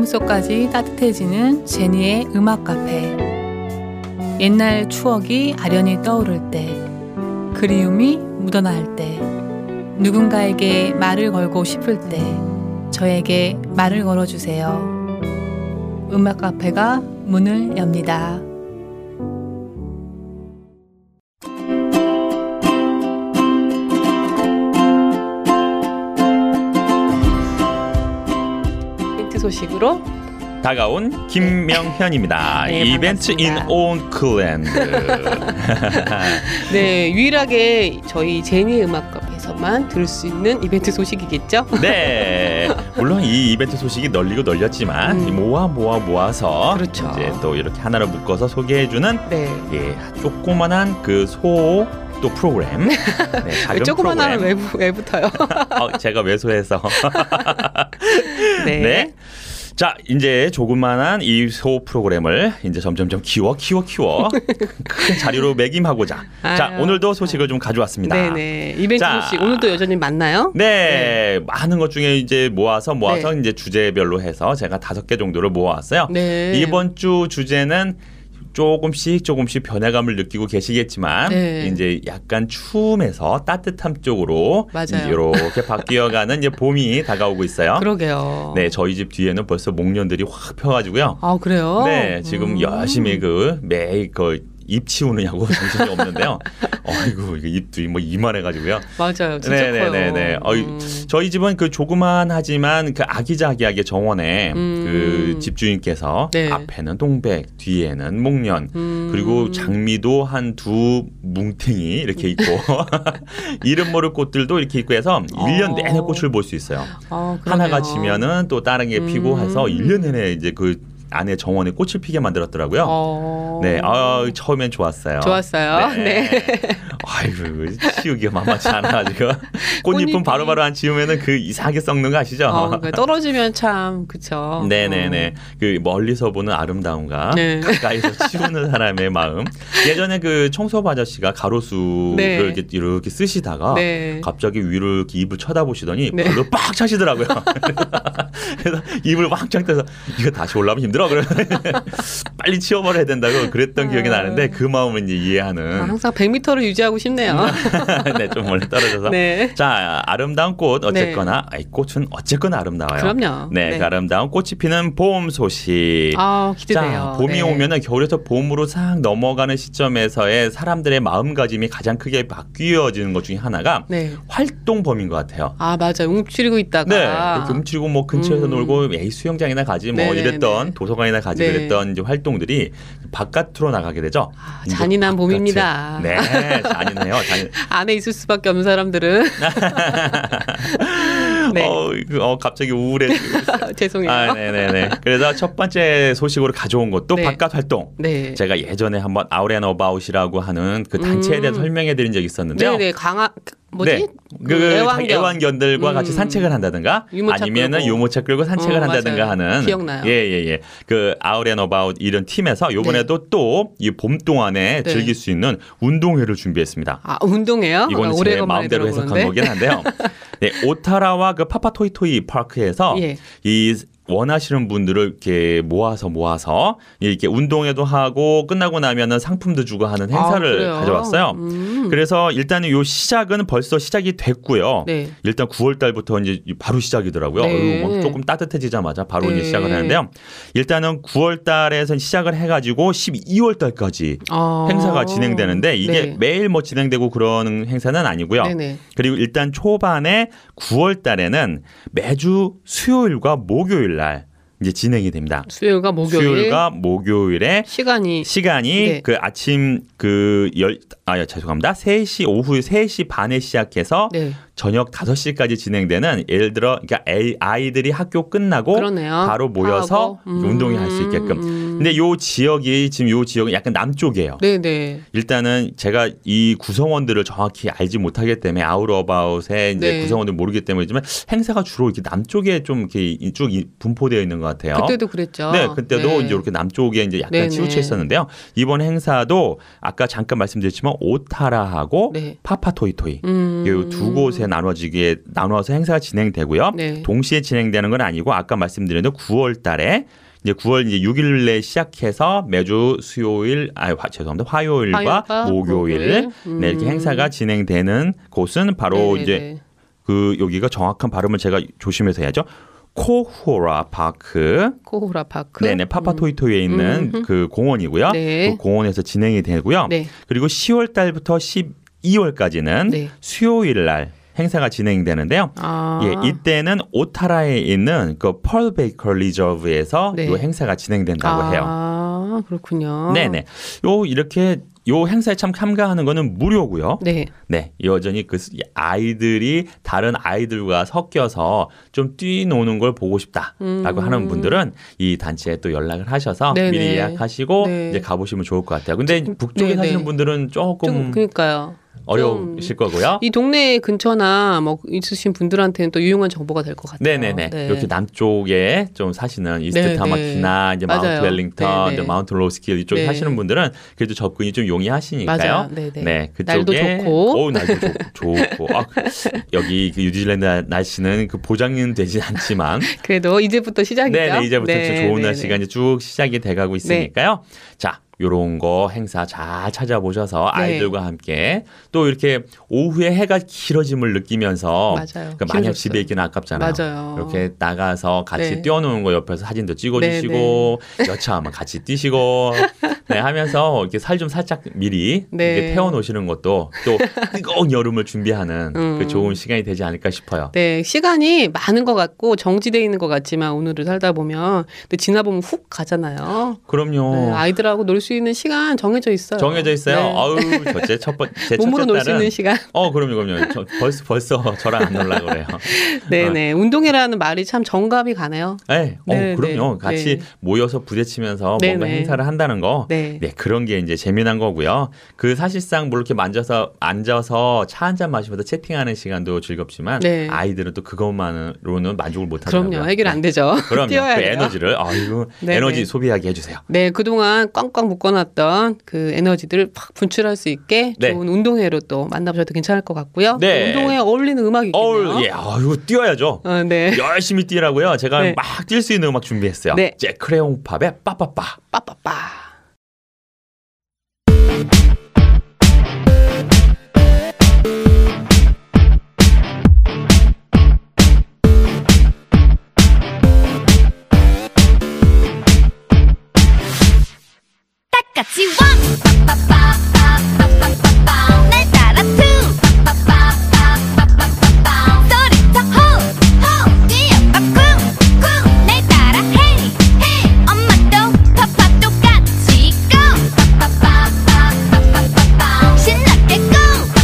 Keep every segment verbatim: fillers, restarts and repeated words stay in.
마음속까지 따뜻해지는 제니의 음악 카페. 옛날 추억이 아련히 떠오를 때, 그리움이 묻어나올 때, 누군가에게 말을 걸고 싶을 때 저에게 말을 걸어주세요. 음악 카페가 문을 엽니다. 소식으로 다가온 김명현입니다. 네, 이벤트 인 오클랜드. 네, 유일하게 저희 제니 음악 카페에서만 들을 수 있는 이벤트 소식이겠죠? 네, 물론 이 이벤트 소식이 널리고 널렸지만 음. 모아 모아 모아서 그렇죠. 이제 또 이렇게 하나로 묶어서 소개해주는 네. 예, 조그만한 그 소 또 프로그램. 네, 작은 조그만한 프로그램. 외부 외부터요. 어, 제가 왜소해서. 네. 네. 자, 이제 조그만한 이 소 프로그램을 이제 점점점 키워 키워 키워 큰 자리로 매김하고자. 아유, 자, 오늘도 소식을 좀 가져왔습니다. 네네. 이벤트 자, 소식 오늘도 여전히 많나요? 네, 네. 많은 것 중에 이제 모아서 모아서 네. 이제 주제별로 해서 제가 다섯 개 정도를 모아왔어요. 네. 이번 주 주제는 조금씩 조금씩 변화감을 느끼고 계시겠지만 네. 이제 약간 추움에서 따뜻함 쪽으로 맞아요. 이렇게 바뀌어가는 이제 봄이 다가오고 있어요. 그러게요. 네, 저희 집 뒤에는 벌써 목련들이 확 펴가지고요. 아, 그래요? 네, 지금 음. 열심히 그 매일 그 잎 치우느냐고 정신이 없는데요. 어이구, 이거 잎도 뭐 이만해가지고요. 맞아요, 진짜 네네네네. 커요. 어, 음. 저희 집은 그 조그만하지만 그 아기자기하게 정원에 음. 그 집주인께서 네. 앞에는 동백, 뒤에는 목련, 음. 그리고 장미도 한 두 뭉탱이 이렇게 있고 이름 모를 꽃들도 이렇게 있고 해서 일 년 어. 내내 꽃을 볼 수 있어요. 아, 그러네요. 하나가 지면은 또 다른 게 피고 음. 해서 일 년 내내 이제 그 안에 정원에 꽃을 피게 만들었더라고요. 어. 네, 아, 처음엔 좋았어요. 좋았어요. 네. 아이고, 치우기가 만만치 않아가지고 꽃잎은 꽃잎이- 바로바로 안 치우면은 그 이상하게 썩는 거 아시죠? 어, 그러니까 떨어지면 참 그쵸. 네네네. 그 멀리서 보는 아름다움과 네. 가까이서 치우는 사람의 마음. 예전에 그 청소부 아저씨가 가로수를 네. 이렇게, 이렇게 쓰시다가 네. 갑자기 위로 이렇게 입을 쳐다보시더니 네. 발로 빡 차시더라고요. 그래서 입을 확 떼서 이거 다시 올라오면 힘들어. 그러면 빨리 치워버려야 된다고 그랬던 기억이 나는데 그 마음을 이제 이해하는. 아, 항상 백 미터를 유지하고 싶네요. 네, 좀 멀리 떨어져서. 네. 자, 아름다운 꽃 어쨌거나 아이, 꽃은 어쨌거나 아름다워요. 그럼요. 네, 네. 그 아름다운 꽃이 피는 봄 소식. 아, 기대돼요. 자, 봄이 네. 오면은 겨울에서 봄으로 싹 넘어가는 시점에서의 사람들의 마음가짐이 가장 크게 바뀌어지는 것 중에 하나가 네. 활동 봄인 것 같아요. 아, 맞아요. 움츠리고 있다가. 네, 이렇게 움츠리고 뭐 근처에서 음. 놀고 에이, 수영장이나 가지 뭐 네네네. 이랬던 도서관이나 가지 네. 그랬던 이제 활동들이 바깥으로 나가게 되죠. 아, 이제 잔인한 바깥에. 봄입니다. 네, 잔인해요. 잔인. 안에 있을 수밖에 없는 사람들은. 네. 어, 그, 어, 갑자기 우울해지고 있어요. 죄송해요. 아, 네네네. 그래서 첫 번째 소식으로 가져온 것도 네. 바깥 활동. 네. 제가 예전에 한번 아웃 앤 어바웃이라고 하는 그 단체에 대해서 음. 설명해 드린 적이 있었는데요. 네네. 강화, 뭐지? 네. 그 그 애완견. 애완견들과 음. 같이 산책을 한다든가 유모차 아니면은 끌고. 유모차 끌고 산책을 어, 한다든가 맞아요. 하는 기억나요. 예예예. 그 아웃 앤 어바웃 이런 팀에서 이번에도 또 이 봄 동안에 네. 즐길 수 있는 운동회를 준비했습니다. 아, 운동해요? 이거는 제 오래간만에 마음대로 들어보는데. 해석한 거긴 한데요. 네, 오타라와 그 파파토이토이 파크에서 예. 이 원하시는 분들을 이렇게 모아서 모아서 이렇게 운동회도 하고 끝나고 나면은 상품도 주고 하는 아, 행사를 그래요? 가져왔어요. 음. 그래서 일단은 요 시작은 벌써 시작이 됐고요. 네. 일단 구월 달부터 이제 바로 시작이더라고요. 네. 어휴, 뭐 조금 따뜻해지자마자 바로 네. 이제 시작을 하는데요. 일단은 구월 달에서 시작을 해가지고 십이월 달까지 아. 행사가 진행되는데 이게 네. 매일 뭐 진행되고 그러는 행사는 아니고요. 네네. 그리고 일단 초반에 구월 달에는 매주 수요일과 목요일 날 이제 진행이 됩니다. 수요일과 목요일. 수요일과 목요일에 시간이. 시간이 네. 그 아침 그 열, 아, 죄송합니다. 세 시, 오후 세 시 반에 시작해서 네. 저녁 다섯 시까지 진행되는 예를 들어 그러니까 아이들이 학교 끝나고 그러네요. 바로 모여서 음. 운동회 할 수 있게끔. 음. 근데 요 지역이 지금 요 지역은 약간 남쪽이에요. 네네. 일단은 제가 이 구성원들을 정확히 알지 못하기 때문에 아웃어바웃의 이제 네. 구성원들 모르기 때문이지만 행사가 주로 이렇게 남쪽에 좀 이렇게 쭉 분포되어 있는 것 같아요. 그때도 그랬죠. 네, 그때도 네. 이제 이렇게 남쪽에 이제 약간 네네. 치우쳐 있었는데요. 이번 행사도 아까 잠깐 말씀드렸지만 오타라하고 네. 파파토이토이 음. 이 두 곳에는 나눠지게 나눠서 행사가 진행되고요. 네. 동시에 진행되는 건 아니고 아까 말씀드린 대로 구월 달에 이제 구월 이제 육 일에 시작해서 매주 수요일 아 화, 죄송합니다. 화요일과, 화요일과 목요일, 목요일. 음. 네, 이렇게 행사가 진행되는 곳은 바로 네네네. 이제 그 여기가 정확한 발음을 제가 조심해서 해야죠. 코후라 파크. 코후라 파크. 네네 파파토이토에 있는 음. 그 공원이고요. 네. 그 공원에서 진행이 되고요. 네. 그리고 시월 달부터 십이월까지는 네. 수요일 날 행사가 진행되는데요. 아. 예, 이때는 오타라에 있는 그 펄 베이커 리저브에서 네. 이 행사가 진행된다고 아, 해요. 아, 그렇군요. 네네. 요 이렇게 요 행사에 참 참가하는 거는 무료고요. 네. 네, 여전히 그 아이들이 다른 아이들과 섞여서 좀 뛰노는 걸 보고 싶다라고 음. 하는 분들은 이 단체에 또 연락을 하셔서 네네. 미리 예약하시고 네. 이제 가보시면 좋을 것 같아요. 근데 북쪽에 네네. 사시는 분들은 조금 좀 그러니까요. 어려우실 거고요. 이 동네 근처나 뭐 있으신 분들한테는 또 유용한 정보가 될 것 같아요. 네네네. 네. 이렇게 남쪽에 좀 사시는 이스트 네네. 타마키나 이제 마운트 맞아요. 웰링턴, 네네. 이제 마운트 로스킬 이쪽에 네. 사시는 분들은 그래도 접근이 좀 용이하시니까요. 맞아요. 네네. 네, 그쪽에 날도 좋고. 오, 날도 좋, 좋고. 아, 여기 그 뉴질랜드 날씨는 그 보장은 되지 않지만 그래도 이제부터 시작이죠. 네네, 이제부터 네, 좀 좋은 네네. 날씨가 이제 쭉 시작이 돼가고 있으니까요. 자. 요런 거 행사 잘 찾아보셔서 네. 아이들과 함께 또 이렇게 오후에 해가 길어짐을 느끼면서 맞아요. 그 만약 길어졌어요. 집에 있기는 아깝잖아요. 맞아요. 이렇게 나가서 같이 네. 뛰어노는 거 옆에서 사진도 찍어주시고 여차하면 같이 뛰시고 네, 하면서 이렇게 살 좀 살짝 미리 네. 이렇게 태워놓으시는 것도 또 뜨거운 여름을 준비하는 음. 그 좋은 시간이 되지 않을까 싶어요. 네, 시간이 많은 것 같고 정지되어 있는 것 같지만 오늘을 살다 보면 근데 지나 보면 훅 가잖아요. 그럼요. 네, 아이들하고 놀 수 있는 시간 정해져 있어요. 정해져 있어요. 네. 아우, 저제 첫 번, 제 몸으로 첫째 놀 수 있는 딸은 시간. 어, 그럼요, 그럼요. 저 벌써 벌써 저랑 안 놀라 그래요. 네네. 운동이라는 말이 참 정감이 가네요. 네, 어, 네, 그럼요. 네. 같이 네. 모여서 부딪히면서 네, 뭔가 네. 행사를 한다는 거, 네. 네, 그런 게 이제 재미난 거고요. 그 사실상 뭐 이렇게 만져서 앉아서 차 한 잔 마시면서 채팅하는 시간도 즐겁지만 네. 아이들은 또 그것만으로는 만족을 못 하더라고요. 그럼요. 해결 안 되죠. 그럼요. 뛰어야 그 돼요. 에너지를 아이고 네, 에너지 네. 소비하게 해주세요. 네, 그동안 꽝꽝 묶어놨던 그 에너지들을 팍 분출할 수 있게 네. 좋은 운동회로 또 만나보셔도 괜찮을 것 같고요. 네. 운동회에 어울리는 음악이 있겠네요. 어, 예, 아이고 뛰어야죠. 어, 네. 열심히 뛰라고요. 제가 네. 막 뛸 수 있는 음악 준비했어요. 네. 제 크레용 팝의 빠빠빠. 빠빠빠. 같이 one 빠빠빠빠빠빠빠빠 날 따라 two 빠빠빠빠빠빠빠빠 소리쳐 ho ho 뛰어봐 쿵쿵 날 따라 hey hey 엄마도 파파도 같이 go 빠빠빠빠빠빠빠빠 신나게 go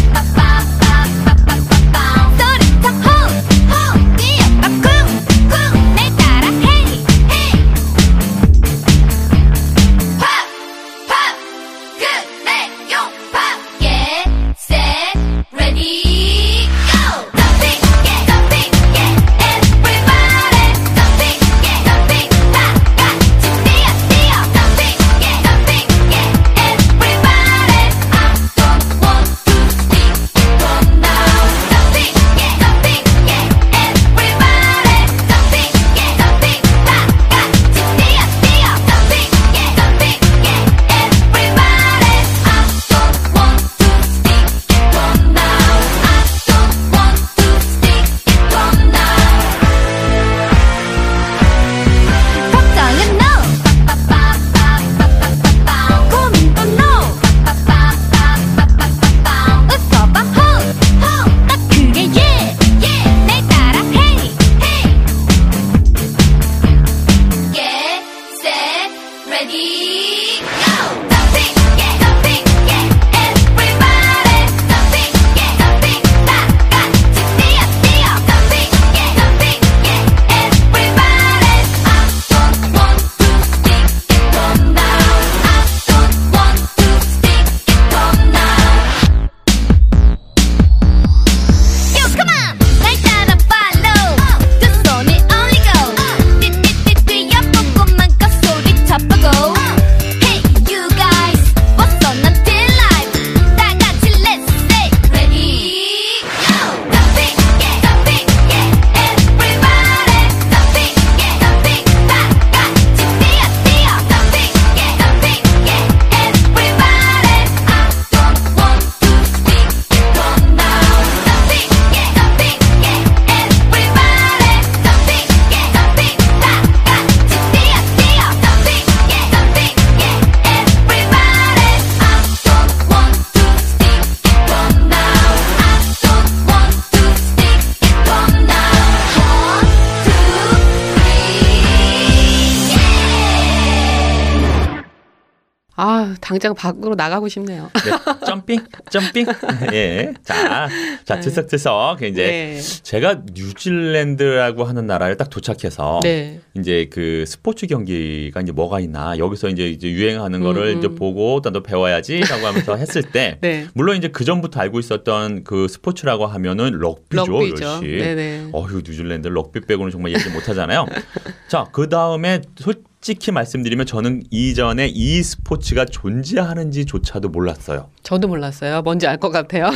빠빠빠빠빠빠빠 소리쳐 ho ho 뛰어봐 쿵쿵 날 따라 hey hey Hey, you got 아, 당장 밖으로 나가고 싶네요. 네, 점핑, 점핑. 예, 자, 자, 들썩들썩 이제 네. 제가 뉴질랜드라고 하는 나라에 딱 도착해서 네. 이제 그 스포츠 경기가 이제 뭐가 있나 여기서 이제, 이제 유행하는 거를 음, 이제 음. 보고 나도 배워야지라고 하면서 했을 때 네. 물론 이제 그 전부터 알고 있었던 그 스포츠라고 하면은 럭비죠, 럭비죠. 역시. 네네. 어휴, 뉴질랜드 럭비 빼고는 정말 얘기 못 하잖아요. 자, 그 다음에 솔직히 말씀드리면 저는 이전에 이 스포츠가 존재하는지조차도 몰랐어요. 저도 몰랐어요. 뭔지 알 것 같아요.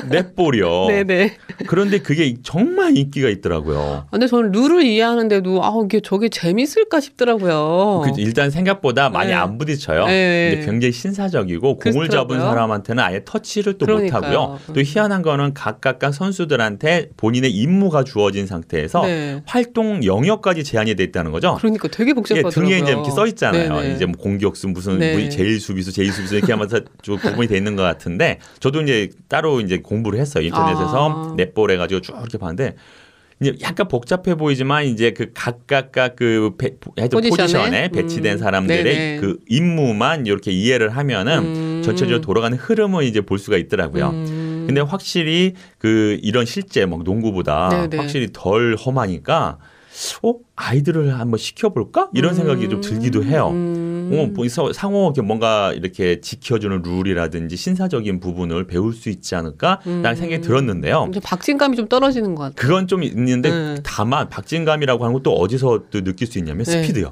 넷볼이요. 네네. 그런데 그게 정말 인기가 있더라고요. 근데 저는 룰을 이해하는데도 아 이게 저게 재밌을까 싶더라고요. 그 일단 생각보다 많이 네. 안 부딪혀요. 네. 근데 굉장히 신사적이고 공을 잡은 그렇더라고요. 사람한테는 아예 터치를 또 그러니까요. 못하고요. 또 희한한 거는 각각 선수들한테 본인의 임무가 주어진 상태에서 네. 활동 영역까지 제한이 돼 있다는 거죠. 그러니까 되게 예, 복잡하더라고요. 등에 이제 이렇게 써 있잖아요. 네네. 이제 뭐 공격수 무슨 네. 뭐 제일 수비수, 제일 수비수 이렇게 하면서 좀 구분이 돼 있는 것 같은데 저도 이제 따로 이제 공부를 했어요. 인터넷에서 아. 넷볼 해가지고 쭉 이렇게 봤는데 이제 약간 복잡해 보이지만 이제 그 각각각 그 배, 하여튼 포지션에? 포지션에 배치된 음. 사람들의 네네. 그 임무만 이렇게 이해를 하면은 음. 전체적으로 돌아가는 흐름을 이제 볼 수가 있더라고요. 음. 근데 확실히 그 이런 실제 막 농구보다 네네. 확실히 덜 험하니까 어 아이들을 한번 시켜볼까 이런 생각이 좀 들기도 해요. 음. 어, 뭐 서- 상호 이렇게 뭔가 이렇게 지켜주는 룰이라든지 신사적인 부분을 배울 수 있지 않을까라는 음. 생각이 들었는데요. 이제 박진감이 좀 떨어지는 것 같아요. 그건 좀 있는데 네. 다만 박진감이라고 하는 것도 어디서 또 느낄 수 있냐면 네. 스피드요.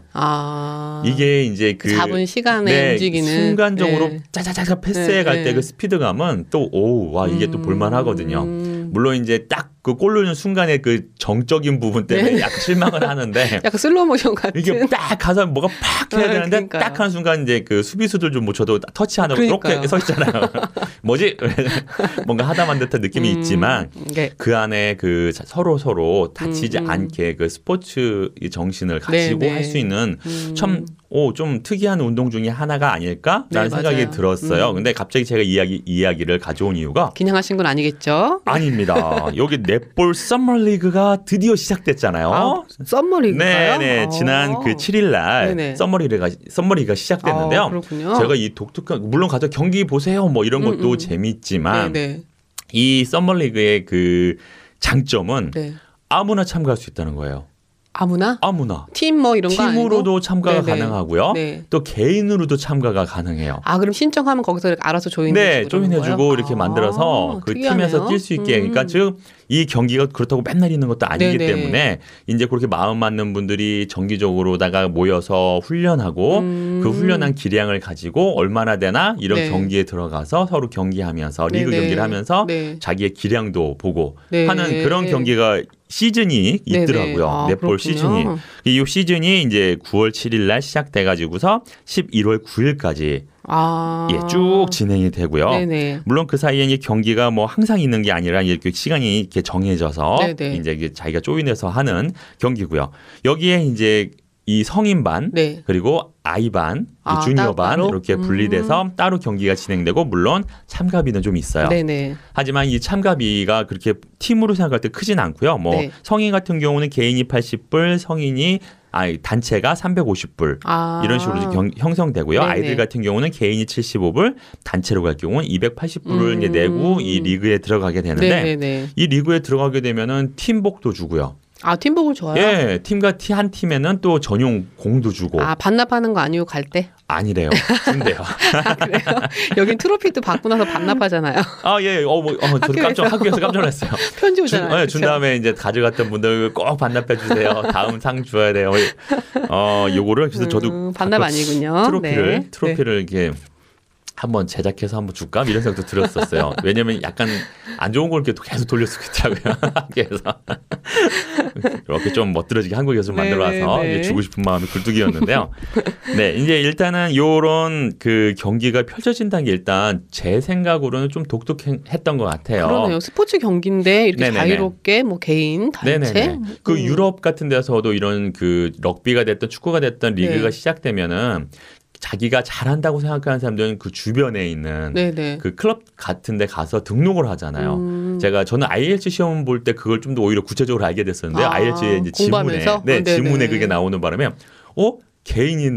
아. 이게 이제 그 잡은 시간에 네, 움직이는 순간적으로 네. 짜자자자 패스해 네, 갈 때 네. 그 스피드감은 또 오 와 이게 또 볼만하거든요. 음. 물론 이제 딱 그 골 넣는 순간에 그 정적인 부분 때문에 네. 약간 실망을 하는데 약간 슬로우 모션 같은. 이게 딱 가서 뭐가 팍 해야 아, 되는데 그러니까요. 딱 하는 순간 이제 그 수비수들 좀 못 쳐도 터치하는 그러니까요. 이렇게 서 있잖아요. 뭐지? 뭔가 하다만 듯한 느낌이 음. 있지만 네. 그 안에 그 서로 서로 다치지 음, 음. 않게 그 스포츠 의 정신을 가지고 네, 네. 할 수 있는 음. 참, 오, 좀 특이한 운동 중에 하나가 아닐까라는 네, 생각이 맞아요. 들었어요. 음. 근데 갑자기 제가 이야기 이야기를 가져온 이유가 긴장하신 건 아니겠죠? 아닙니다. 여기 넷볼 서머리그가 드디어 시작됐잖아요. 아, 썸머리그가요? 네네. 아. 지난 그 칠 일 날 네네. 썸머리가 썸머리가 시작됐는데요. 아, 그렇군요. 제가 이 독특한 물론 가서 경기 보세요 뭐 이런 것도 음, 음. 재밌지만 네네. 이 썸머리그의 그 장점은 네. 아무나 참가할 수 있다는 거예요. 아무나? 아무나. 팀 뭐 이런 거 아니고? 팀으로도 참가가 네네. 가능하고요. 네. 또 개인으로도 참가가 가능해요. 아 그럼 신청하면 거기서 이렇게 알아서 조인해주고 네, 조인해주고 그러는 이렇게 거예요? 만들어서 아, 그 특이하네요. 팀에서 뛸 수 있게. 음. 그러니까 즉 이 경기가 그렇다고 맨날 있는 것도 아니기 네네. 때문에 이제 그렇게 마음 맞는 분들이 정기적으로다가 모여서 훈련하고 음. 그 훈련한 기량을 가지고 얼마나 되나 이런 네. 경기에 들어가서 서로 경기하면서 리그 네네. 경기를 하면서 네. 자기의 기량도 보고 네. 하는 그런 경기가 시즌이 네네. 있더라고요. 아, 넷볼 그렇군요. 시즌이. 이 시즌이 이제 구월 칠일 날 시작돼가지고서 십일월 구일까지 아. 예, 쭉 진행이 되고요. 네네. 물론 그 사이에 이 경기가 뭐 항상 있는 게 아니라 이렇게 시간이 이렇게 정해져서 네네. 이제 이게 자기가 조인해서 하는 경기고요. 여기에 이제 이 성인반 네. 그리고 아이반, 아, 주니어반 따로? 이렇게 음. 분리돼서 따로 경기가 진행되고 물론 참가비는 좀 있어요. 네네. 하지만 이 참가비가 그렇게 팀으로 생각할 때 크진 않고요. 뭐 네. 성인 같은 경우는 개인이 팔십 불, 성인이 아니 단체가 삼백오십 불 아. 이런 식으로 경, 형성되고요. 네네. 아이들 같은 경우는 개인이 칠십오 불, 단체로 갈 경우는 이백팔십 불을 음. 이제 내고 이 리그에 들어가게 되는데 네네네. 이 리그에 들어가게 되면은 팀복도 주고요. 아 팀복을 줘요? 예, 팀과 티- 한 팀에는 또 전용 공도 주고 아 반납하는 거 아니고 갈 때? 아니래요. 준대요. 아, 그래요? 여긴 트로피도 받고 나서 반납하잖아요. 아 예, 어, 뭐, 어 저도 깜짝 학교에서. 학교에서 깜짝 놀랐어요. 편지 준, 오잖아요. 어, 준 다음에 이제 가져갔던 분들 꼭 반납해 주세요. 다음 상 줘야 돼요. 어, 요거를 그래서 저도 음, 반납 가끔 아니군요. 트로피를 네. 트로피를 이렇게 한번 제작해서 한번 줄까 이런 생각도 들었었어요. 왜냐면 약간 안 좋은 걸 이렇게 계속 돌려쓰고 있더라고요. 학교에서 이렇게 좀 멋들어지게 한국에서 좀 만들어와서 네, 네. 이제 주고 싶은 마음이 굴뚝이었는데요. 네, 이제 일단은 요런 그 경기가 펼쳐진다는 게 일단 제 생각으로는 좀 독특했던 것 같아요. 그러네요. 스포츠 경기인데 이렇게 네네네. 자유롭게 뭐 개인, 단체. 네네네. 그 음. 유럽 같은 데서도 이런 그 럭비가 됐던 축구가 됐던 리그가 네. 시작되면은 자기가 잘한다고 생각하는 사람들은 그 주변에 있는 네네. 그 클럽 같은 데 가서 등록을 하잖아요. 음. 제가 저는 아이엘츠 시험 볼 때 그걸 좀 더 오히려 구체적으로 알게 됐었는데 아, 아이엘츠의 이제 지문에 공부하면서? 네, 어, 네네. 지문에 그게 나오는 바람에 어 개인인데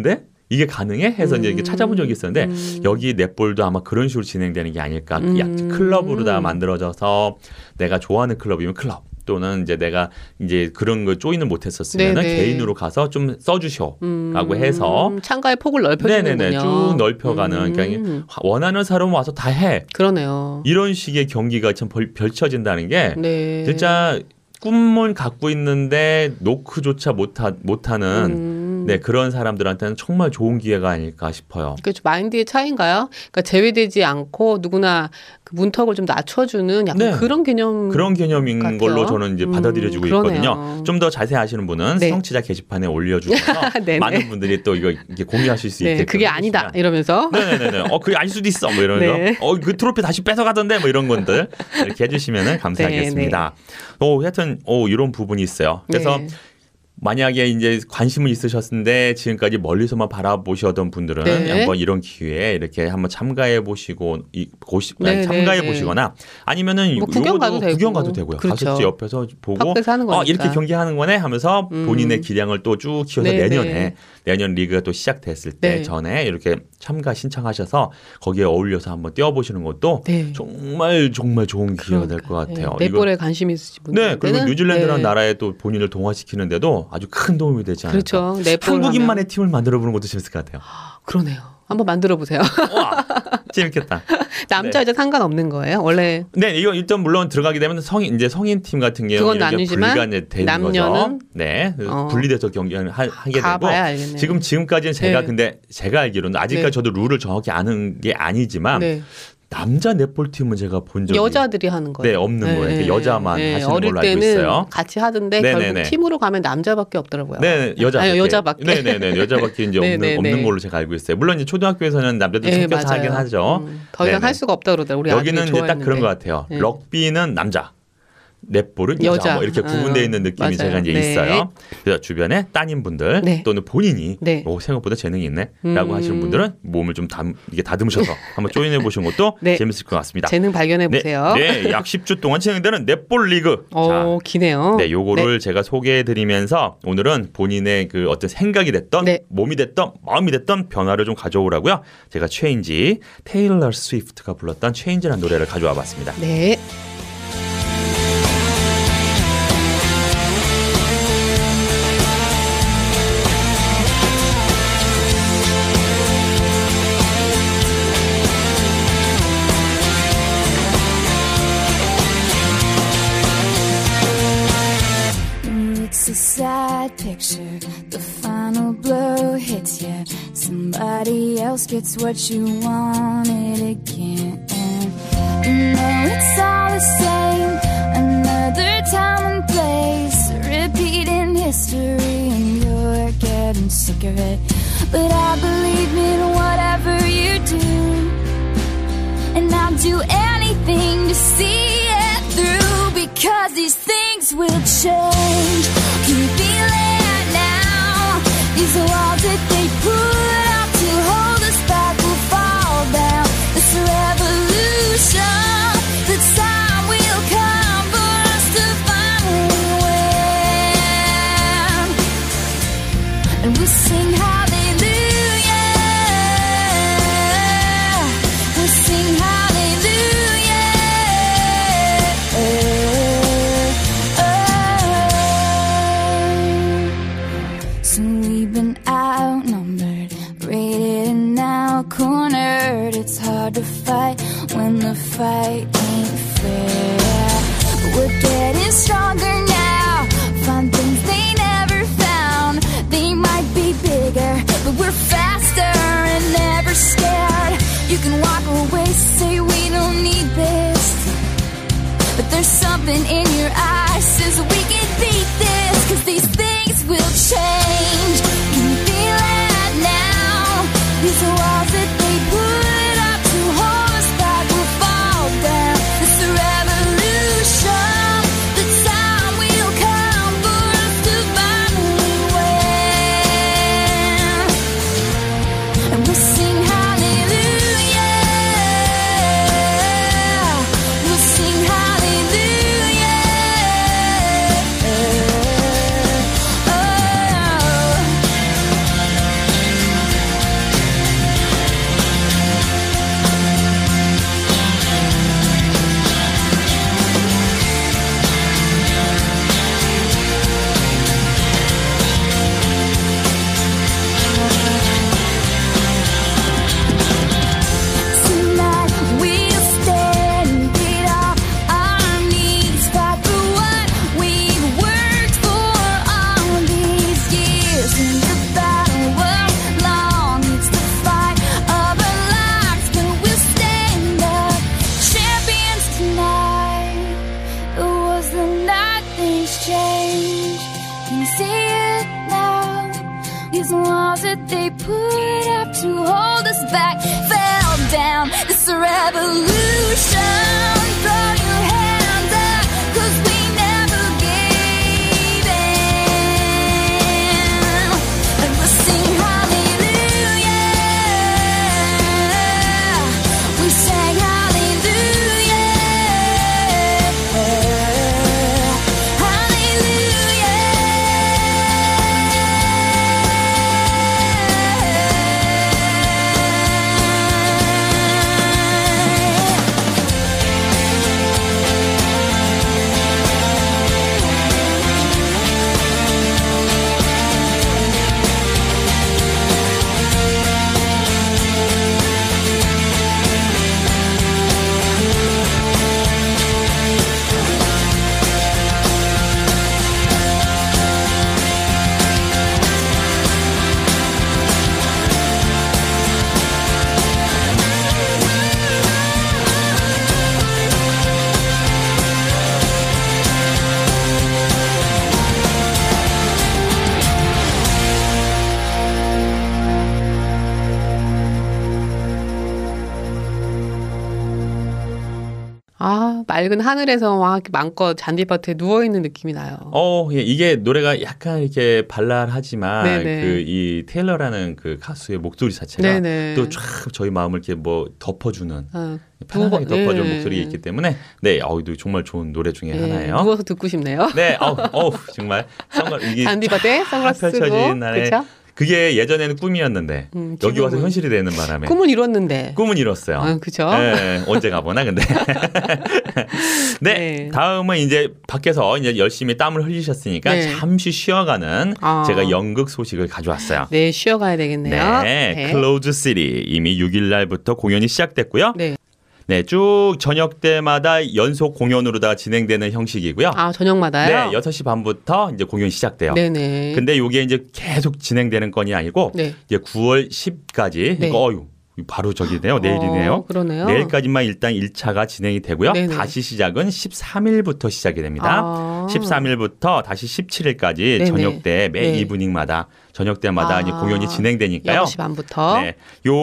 이게 가능해? 해서 음. 이제 이렇게 찾아본 적이 있었는데 음. 여기 넷볼도 아마 그런 식으로 진행되는 게 아닐까. 음. 약 클럽으로 다 만들어져서 내가 좋아하는 클럽이면 클럽 또는 이제 내가 이제 그런 거 조인을 못했었으면 네네. 개인으로 가서 좀 써주쇼라고 음. 해서 참가의 폭을 넓혀주는군요. 네네네 쭉 넓혀가는 음. 그러니까 원하는 사람 와서 다 해. 그러네요. 이런 식의 경기가 참 벌- 펼쳐진다는 게 네. 진짜 꿈을 갖고 있는데 노크조차 못하, 못하는 음. 네, 그런 사람들한테는 정말 좋은 기회가 아닐까 싶어요. 그렇죠. 마인드의 차이인가요? 그러니까 제외되지 않고 누구나 그 문턱을 좀 낮춰주는 약간 네. 그런 개념. 그런 개념인 같아요. 걸로 저는 이제 음, 받아들여지고 그러네요. 있거든요. 좀 더 자세히 아시는 분은 네. 청취자 게시판에 올려주셔서 네네. 많은 분들이 또 이거 이렇게 공유하실 수 네, 있게끔. 그게 아니다 해주시면. 이러면서. 네네네. 어, 그게 아닐 수도 있어. 뭐 이런 네. 거. 어, 그 트로피 다시 뺏어가던데 뭐 이런 건들 이렇게 해주시면 감사하겠습니다. 오, 하여튼 오, 이런 부분이 있어요. 그래서 네. 만약에 이제 관심을 있으셨는데 지금까지 멀리서만 바라보시던 분들은 네. 한번 이런 기회에 이렇게 한번 참가해 보시고 이 고시 네, 참가해 네, 보시거나 아니면은 뭐 구경 요거도 가도 되고. 구경 가도 되고요. 그렇죠. 가서 옆에서 보고 팝에서 하는 어, 거니까. 이렇게 경기하는 거네 하면서 음. 본인의 기량을 또 쭉 키워서 네, 내년에 네. 내년 리그가 또 시작됐을 때 네. 전에 이렇게 참가 신청하셔서 거기에 어울려서 한번 뛰어보시는 것도 네. 정말 정말 좋은 기회가 될 것 그러니까. 같아요. 네. 이거- 넷볼에 관심 있으신 분들. 네, 그리고 뉴질랜드라는 나라에 또 본인을 동화시키는데도 아주 큰 도움이 되지 않을까. 그렇죠. 넷볼 한국인만의 하면. 팀을 만들어 보는 것도 재밌을 것 같아요. 그러네요. 한번 만들어 보세요. 와, 재밌겠다. 남자 여자 상관없는 거예요. 원래 네, 이거 일단 물론 들어가게 되면 성인 이제 성인 팀 같은 경우는 그건 이렇게 나뉘지만 분리가 이제 되는 남녀는 거죠. 네, 어. 분리돼서 경기를 하, 하게 되고 가봐야 알겠네요. 지금 지금까지는 제가 네. 근데 제가 알기로는 아직까지 네. 저도 룰을 정확히 아는 게 아니지만 네. 남자 넷볼 팀은 제가 본 적이 여자들이 하는 거예요. 네, 없는 거예요. 이렇게 여자만 하시는 어릴 걸로 알고 때는 있어요. 같이 하던데 네네네. 결국 팀으로 가면 남자밖에 없더라고요. 네, 여자밖에. 아니, 여자밖에. 네, 네, 네, 여자밖에 이제 없는 네네네. 없는 걸로 제가 알고 있어요. 물론 이제 초등학교에서는 남자들 네, 섞여서 맞아요. 하긴 하죠. 음, 더 이상 네네. 할 수가 없다 그러더라고요. 우리 여기는 아들이 이제 딱 그런 좋아했는데. 것 같아요. 네. 럭비는 남자, 넷볼은 여자, 여자. 뭐 이렇게 구분되어 어, 있는 느낌이 맞아요. 제가 이제 네. 있어요. 그래서 주변에 따님분들 네. 또는 본인이 네. 오, 생각보다 재능이 있네라고 음. 하시는 분들은 몸을 좀 담, 이게 다듬으셔서 한번 조인해 보시는 것도 네. 재밌을 것 같습니다. 재능 발견해 보세요. 네, 네, 약 십 주 동안 진행되는 넷볼 리그. 오, 기네요. 네, 요거를 제가 소개해드리면서 오늘은 본인의 그 어떤 생각이 됐던 네. 몸이 됐던 마음이 됐던 변화를 좀 가져오라고요. 제가 체인지 테일러 스위프트가 불렀던 체인지라는 노래를 가져와 봤습니다. 네. It's a sad picture. The final blow hits you. Somebody else gets what you wanted again. You know it's all the same. Another time and place. Repeating history, and you're getting sick of it. But I believe in whatever you do. And I'll do anything to see it through, because these things will change. Can you feel it now? These walls that they put up to hold us back will fall down. This revolution, the time will come for us to finally win. And we'll sing hallelujah. We'll sing hallelujah. So we've been outnumbered, rated and now cornered. It's hard to fight when the fight ain't fair. But we're getting stronger now. Find things they never found. They might be bigger, but we're faster and never scared. You can walk away, say we don't need this, but there's something in your eyes says we can beat this, 'cause these things will change. Can you feel it now? These walls that they put up to hold us back will fall down. It's a revolution. The time will come for us to finally win. And we'll sing hallelujah. We'll sing hallelujah. Oh. back, fell down. It's a revolution. Throw your hands up, 'cause we never gave in. And we'll sing hallelujah. We sang hallelujah. 아, 맑은 하늘에서 막 이렇게 마음껏 잔디밭에 누워있는 느낌이 나요. 어, 예, 이게 노래가 약간 이렇게 발랄하지만 네네. 그 이 테일러라는 그 가수의 목소리 자체가 네네. 또 쫙 저희 마음을 이렇게 뭐 덮어주는 어, 편안하게 누워- 덮어주는 네. 목소리가 있기 때문에 네, 어우, 정말 좋은 노래 중에 네, 하나예요. 누워서 듣고 싶네요. 네, 어우, 어우, 정말 선글 이게 잔디밭에 선글라스 쓰고. 펼쳐진 날에 그렇죠? 그게 예전에는 꿈이었는데 음, 여기 와서 지금은. 현실이 되는 바람에 꿈은 이뤘는데. 꿈은 이뤘어요. 아, 그죠? 네, 언제 가보나 근데. 네, 네. 다음은 이제 밖에서 이제 열심히 땀을 흘리셨으니까 네. 잠시 쉬어가는 아. 제가 연극 소식을 가져왔어요. 네, 쉬어가야 되겠네요. 네, 클로즈 시티 이미 육 일 날부터 공연이 시작됐고요. 네. 네, 쭉 저녁 때마다 연속 공연으로다 진행되는 형식이고요. 아, 저녁마다요? 네, 여섯 시 반부터 이제 공연이 시작돼요. 네네. 근데 이게 이제 계속 진행되는 건이 아니고 네. 이제 구월 십까지 네. 이거 어유 바로 저기네요. 내일이네요. 어, 그러네요. 내일까지만 일단 일 차가 진행이 되고요. 네네. 다시 시작은 십삼 일부터 시작이 됩니다. 아. 십삼 일부터 다시 십칠 일까지 네네. 저녁 때 매 네. 이브닝마다 저녁 때마다 아. 이제 공연이 진행되니까요. 여섯 시 반부터. 네.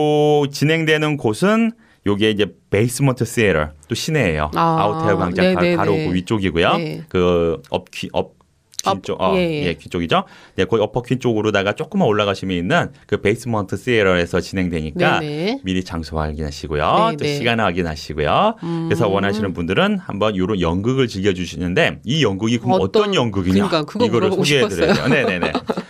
요 진행되는 곳은 요게 이제 베이스먼트 시에터 또 시내예요. 아. 아웃타워 광장 네네네. 바로 그 위쪽이고요. 네. 그 업퀴 업 업, 퀸 쪽, 어, 예, 예, 예. 퀸 쪽이죠. 네, 거기 어퍼 퀸 쪽으로다가 조금만 올라가시면 있는 그 베이스먼트 시에터에서 진행되니까 네네. 미리 장소 확인하시고요. 네, 또 네. 시간 확인하시고요. 음. 그래서 원하시는 분들은 한번 이런 연극을 즐겨주시는데 이 연극이 그럼 어떤, 어떤- 연극이냐? 그러니까 그거 이거를 물어보고 소개해드려야 돼요. 싶었어요. 네네네.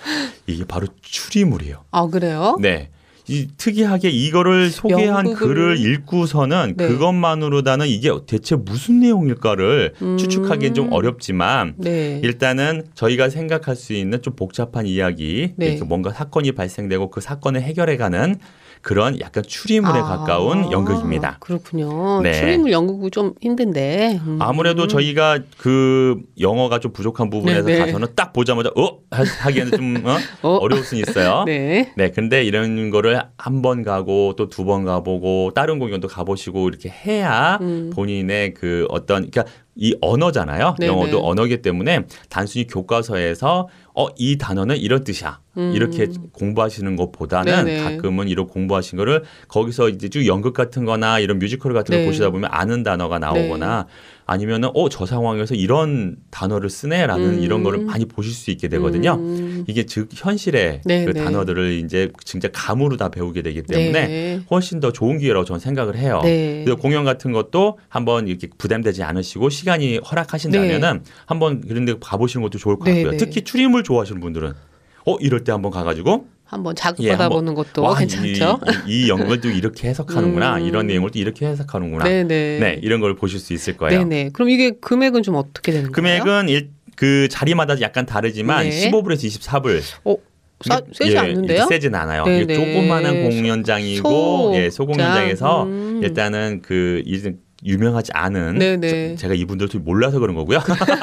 이게 바로 추리물이에요. 아, 그래요? 네. 이 특이하게 이거를 소개한 연극을- 글을 읽고서는 네. 그것만으로다는 이게 대체 무슨 내용일까를 음. 추측하기는 좀 어렵지만 네. 일단은 저희가 생각할 수 있는 좀 복잡한 이야기, 네. 이렇게 뭔가 사건이 발생되고 그 사건을 해결해가는 그런 약간 추리물에 아, 가까운 연극입니다. 그렇군요. 네. 추리물 연극이 좀 힘든데. 음. 아무래도 저희가 그 영어가 좀 부족한 부분에서 네, 네. 가서는 딱 보자마자 어 하기에는 좀 어? 어? 어려울 수는 있어요. 네. 네, 근데 이런 거를 한 번 가고 또 두 번 가보고 다른 공연도 가보시고 이렇게 해야 음. 본인의 그 어떤 그러니까 이 언어잖아요. 네네. 영어도 언어기 때문에 단순히 교과서에서 어, 이 단어는 이런 뜻이야. 음. 이렇게 공부하시는 것보다는 네네. 가끔은 이런 공부하신 거를 거기서 이제 쭉 연극 같은 거나 이런 뮤지컬 같은 걸 네. 보시다 보면 아는 단어가 나오거나 아니면은 어, 저 상황에서 이런 단어를 쓰네라는 음. 이런 거를 많이 보실 수 있게 되거든요. 음. 이게 즉 현실의 네, 그 네. 단어들을 이제 진짜 감으로 다 배우게 되기 때문에 네. 훨씬 더 좋은 기회라고 저는 생각을 해요. 네. 그래서 공연 같은 것도 한번 이렇게 부담되지 않으시고 시간이 허락하신다면은 한번 그런 데 가보시는 것도 좋을 것 네, 같고요. 네. 특히 추리물 좋아하시는 분들은 어 이럴 때 한번 가가지고 한번 자극 예, 받아보는 한번, 것도 와, 괜찮죠. 이, 이 연극을 또 이렇게 해석하는구나. 음. 이런 내용을 또 이렇게 해석하는구나. 네네. 네, 이런 걸 보실 수 있을 거예요. 네네. 그럼 이게 금액은 좀 어떻게 되는 거예요? 금액은 일, 그 자리마다 약간 다르지만 네. 십오 불에서 이십사 불. 어, 싸, 세지 예, 않는데요? 이렇게 세진 않아요. 네네. 이게 조그마한 공연장이고 소- 예, 소공연장에서 음. 일단은 그 이제 유명하지 않은 네네. 저- 제가 이분들도 몰라서 그런 거고요.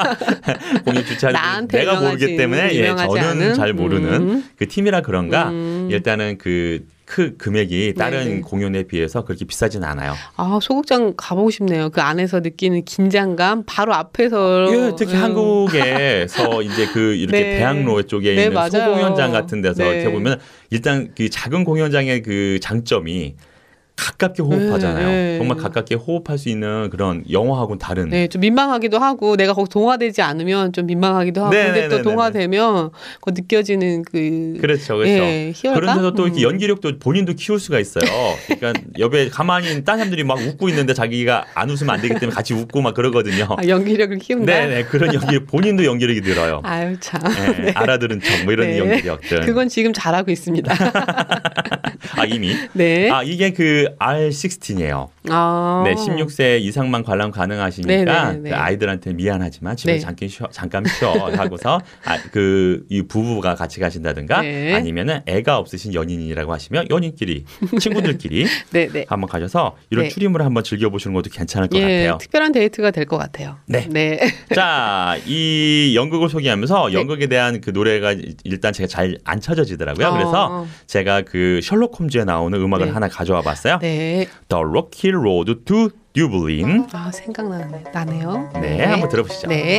공연 주최하는 나한테 내가 모르기 유명하지, 때문에 예, 유명하지 저는 않은? 잘 모르는 음. 그 팀이라 그런가 음. 일단은 그 크 금액이 다른 네네. 공연에 비해서 그렇게 비싸진 않아요. 아, 소극장 가보고 싶네요. 그 안에서 느끼는 긴장감, 바로 앞에서. 예, 특히 음. 한국에서 이제 그 이렇게 네. 대학로 쪽에 네, 있는 맞아요. 소공연장 같은 데서 네. 이렇게 보면 일단 그 작은 공연장의 그 장점이 가깝게 호흡하잖아요. 네, 네. 정말 가깝게 호흡할 수 있는 그런 영화하고는 다른. 네, 좀 민망하기도 하고 내가 거기 동화되지 않으면 좀 민망하기도 하고 네, 근데 네, 또 네, 동화되면 그 느껴지는 그 그렇죠, 그렇죠. 예, 희열감? 그러면서 또 이렇게 음. 연기력도 본인도 키울 수가 있어요. 그러니까 옆에 가만히 있는 딴 사람들이 막 웃고 있는데 자기가 안 웃으면 안 되기 때문에 같이 웃고 막 그러거든요. 아, 연기력을 키운다. 네네 그런 연기 본인도 연기력이 늘어요. 아유 참. 네, 네. 알아들은 척 뭐 이런 네. 연기력들. 그건 지금 잘하고 있습니다. 아 이미. 네. 아 이게 그 알 십육이에요. 아. 네, 십육 세 이상만 관람 가능하시니까 네, 네, 네. 그 아이들한테 미안하지만 집에 네. 잠깐 쉬어 잠깐 쉬어 하고서 아, 그 이 부부가 같이 가신다든가 네. 아니면은 애가 없으신 연인이라고 하시면 연인끼리 친구들끼리 네, 네. 한번 가셔서 이런 네. 추리물을 한번 즐겨보시는 것도 괜찮을 것 예, 같아요. 특별한 데이트가 될 것 같아요. 네. 네. 자, 이 연극을 소개하면서 네. 연극에 대한 그 노래가 일단 제가 잘 안 찾아지더라고요. 어. 그래서 제가 그 셜록 홈즈에 나오는 음악을 네. 하나 가져와 봤어요. 네. The Rocky Road to Dublin. 아, 생각나네. 나네요. 네, 한번 들어보시죠. 네.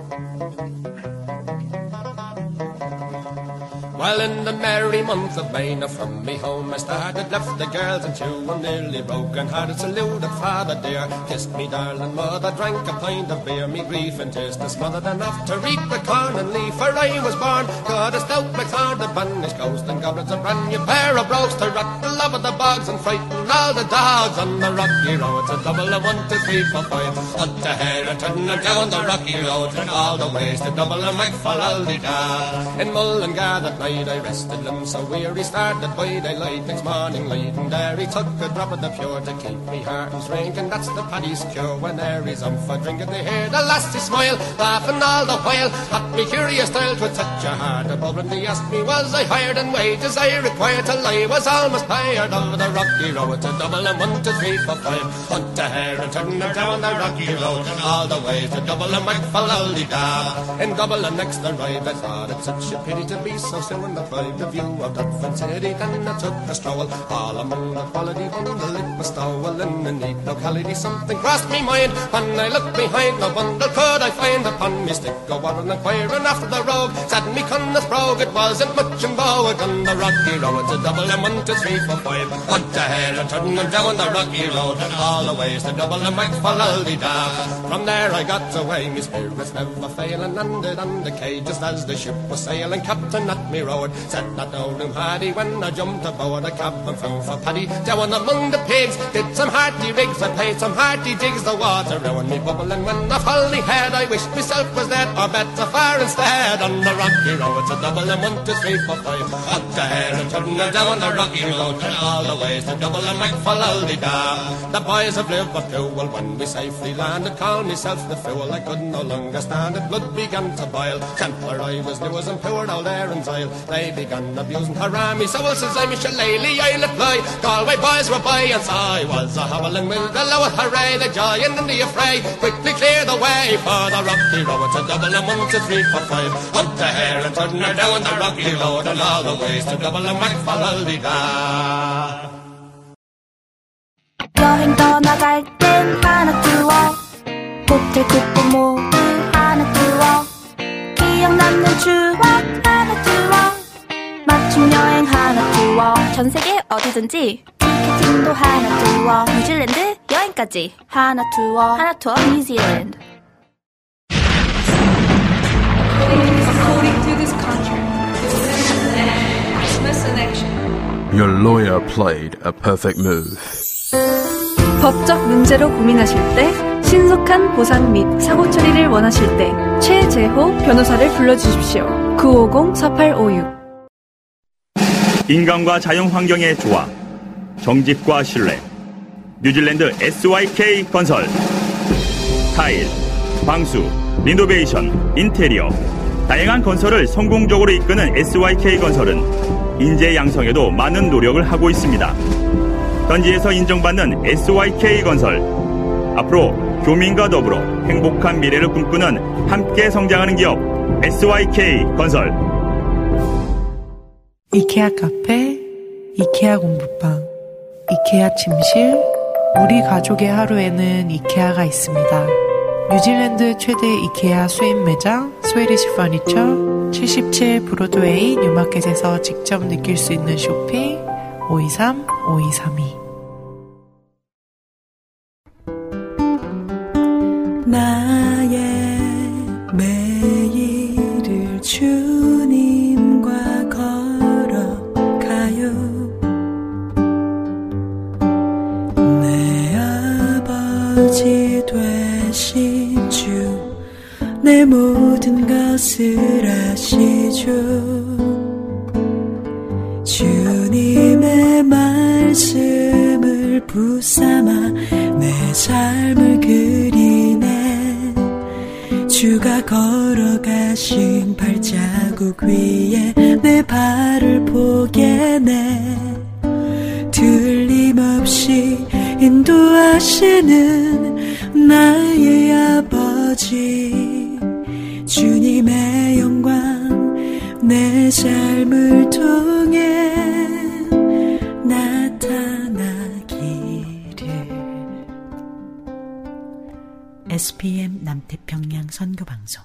Well, in the merry month of May, now from me home I started, left the girls and two, I'm nearly broken hearted, saluted father dear, kissed me darling mother, drank a pint of beer, me grief and tears to smothered enough to reap the corn and leaf, for I was born, got a stout McSword, a banished ghost, and goblins a brand new pair of brogues to rot the love of the bogs and frighten all the dogs on the rocky road. It's a double of one, two, three, four, five, up to here and turn and down the rocky road, and all the ways to double a McFallaldy-da. In Mullingar that night I rested them so weary, started by daylight next morning light, and there he took a drop of the pure to keep me heart and drink, and that's the paddy's cure. When there he's on for drinking, they hear the lassie smile, laughing all the while at me curious style. Twould touch a heart above, and he asked me was I hired, and wages I required till I was almost tired of the rocky road. To double and one, two, three, four, five, hunt a hare and turn her down the rocky road, and all the way to double and McFallaldy-da. In double and next arrived, I thought it such a pity to be so soon deprived of view of Dufferin City. Then I took a stroll all among the quality bundle. It was stowel in a neat locality. Something crossed me mind when I looked behind. No bundle could I find upon me stick. Go on inquiring after the rogue. Said me Connors brogue, it wasn't much in vogue on the rocky road. It's a double and one, two, three, four, five. What the hell, and turning down the rocky road, and all the ways to double and McFallaldy-da. From there I got away, me spirits never failing, landed on the quay just as the ship was sailing. Captain at me road said that no room had he. When I jumped aboard a cab and found for Paddy down among the pigs, did some hearty rigs, I played some hearty jigs. The water round me bubbling when I fully had, I wished myself was dead or better far instead. On the rocky road it's a double and one, two, three, four, five, up the hill and turning down the rocky road, and all the ways to double and McFallaldy-da. The boys of Liverpool, when we safely landed, called myself the fool. I could no longer stand it, blood began to boil. Temper I was new as and poured all there in Zyle. They began abusing Harami, so says I'm a shillelagh, I'll apply. Galway boys were by, and so I was a hobbling with the lower hooray, the giant and the affray. Quickly clear the way for the rocky road. It's a double and one, two, three, four, five. Hunt the hare and turn her down the rocky road, and all the ways to double and McFallaldy-da. 여행 떠나갈 땐 하나 두어, 호텔 쿠폰 모두 하나 두어, 기억 남는 추억 하나 두어, 맞춤 여행 하나 두어, 전 세계 어디든지 티켓팅도 하나 두어, 뉴질랜드 여행까지 하나 투어, 하나 투어 뉴질랜드. According to this contract, Christmas election. Your lawyer played a perfect move. 법적 문제로 고민하실 때, 신속한 보상 및 사고 처리를 원하실 때 최재호 변호사를 불러주십시오. 구오공 사팔오육. 인간과 자연환경의 조화, 정직과 신뢰, 뉴질랜드 에스와이케이 건설. 타일, 방수, 리노베이션, 인테리어, 다양한 건설을 성공적으로 이끄는 에스와이케이 건설은 인재 양성에도 많은 노력을 하고 있습니다. 현지에서 인정받는 에스와이케이 건설, 앞으로 교민과 더불어 행복한 미래를 꿈꾸는 함께 성장하는 기업 에스와이케이 건설. 이케아 카페 이케아 공부방, 이케아 침실. 우리 가족의 하루에는 이케아가 있습니다. 뉴질랜드 최대 이케아 수입 매장 스웨디시 퍼니처 칠십칠 브로드웨이 뉴마켓에서 직접 느낄 수 있는 쇼핑 오이삼 오이삼이. 나의 매일을 주님과 걸어가요. 내 아버지 되신 주 내 모든 것을 아시죠. 주님의 말씀을 붙삼아 내 삶을 그리네. 주가 걸어가신 발자국 위에 내 발을 포개네. 틀림없이 인도하시는 나의 아버지. 주님의 영광 내 삶을 통해 나타나기를. 에스피엠 남태평양 선교방송.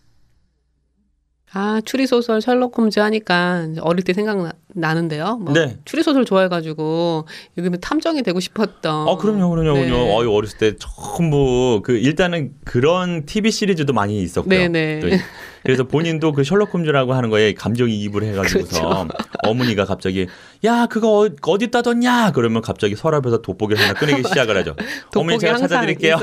아, 추리소설 셜록 홈즈 하니까 어릴 때 생각나는데요. 뭐 네. 추리소설 좋아해가지고 요즘에 탐정이 되고 싶었던. 어, 그럼요, 그럼요, 네. 그럼요. 어유 어렸을 때 전부 그 일단은 그런 티비 시리즈도 많이 있었고요. 네네. 또 그래서 본인도 그 셜록 홈즈라고 하는 거에 감정이입을 해가지고서 그렇죠. 어머니가 갑자기 야 그거 어, 어디다 뒀냐 그러면 갑자기 서랍에서 돋보기를 하나 꺼내기 시작을 하죠. 어머니 제가 찾아드릴게요.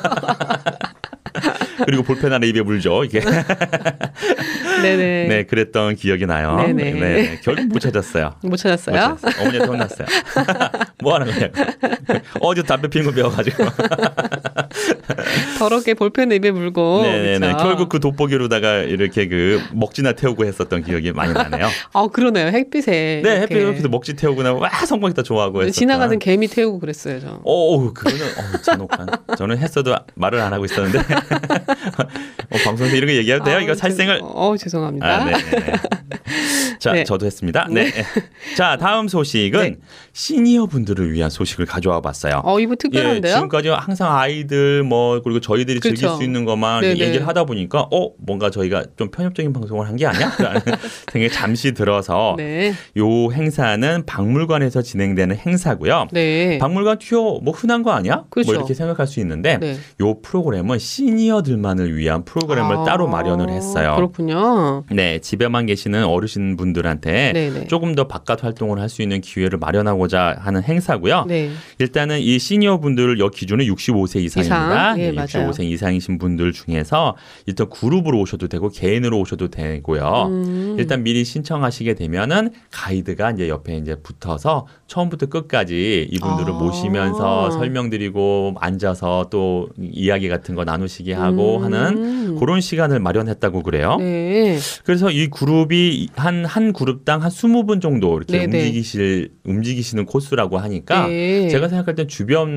그리고 볼펜 하나 입에 물죠. 이게. 네네. 네, 그랬던 기억이 나요. 네네. 네, 결국 못 찾았어요. 못 찾았어요? 못 찾았어요. 어머니한테 혼났어요. 뭐 하는 거냐? 어제 담배 피는 거 배워가지고. 더럽게 볼펜 입에 물고. 네네네. 그쵸? 결국 그 돋보기로다가 이렇게 그 먹지나 태우고 했었던 기억이 많이 나네요. 아, 그러네요. 햇빛에. 네, 이렇게. 햇빛에 먹지 태우고 나면 와 성공했다 좋아하고 했었던. 지나가는 개미 태우고 그랬어요, 저. 오, 그거는 어, 잔혹한. 저는 했어도 말을 안 하고 있었는데 어, 방송에서 이런 거 얘기해도 돼요? 아, 이거 살생을. 죄송, 어, 죄송합니다. 아, 네. 자, 네. 저도 했습니다. 네. 자, 다음 소식은 네. 시니어 분들을 위한 소식을 가져와 봤어요. 어, 이거 특별한데요? 예, 지금까지 항상 아이들 뭐 그리고 저희들이 그렇죠. 즐길 수 있는 것만 네네. 얘기를 하다 보니까 어 뭔가 저희가 좀 편협적인 방송을 한 게 아니야? 라는 생각이 잠시 들어서 네. 요 행사는 박물관에서 진행되는 행사고요. 네. 박물관 투어 뭐 흔한 거 아니야? 그렇죠. 뭐 이렇게 생각할 수 있는데 네. 요 프로그램은 시니어들만을 위한 프로그램을 아, 따로 마련을 했어요. 그렇군요. 네, 집에만 계시는 어르신 분들한테 네네. 조금 더 바깥 활동을 할 수 있는 기회를 마련하고자 하는 행사고요. 네. 일단은 이 시니어 분들 여 기준은 육십오 세 이상입니다. 이상? 예, 네, 맞아요. 육십오 세 이상이신 분들 중에서 일단 그룹으로 오셔도 되고 개인으로 오셔도 되고요. 음. 일단 미리 신청하시게 되면은 가이드가 이제 옆에 이제 붙어서 처음부터 끝까지 이분들을 아. 모시면서 설명드리고 앉아서 또 이야기 같은 거 나누시게 하고 음. 하는 그런 시간을 마련했다고 그래요. 네. 그래서 이 그룹이 한 한 그룹당 한 스무 분 정도 이렇게 네네. 움직이실 움직이시는 코스라고 하니까 네. 제가 생각할 땐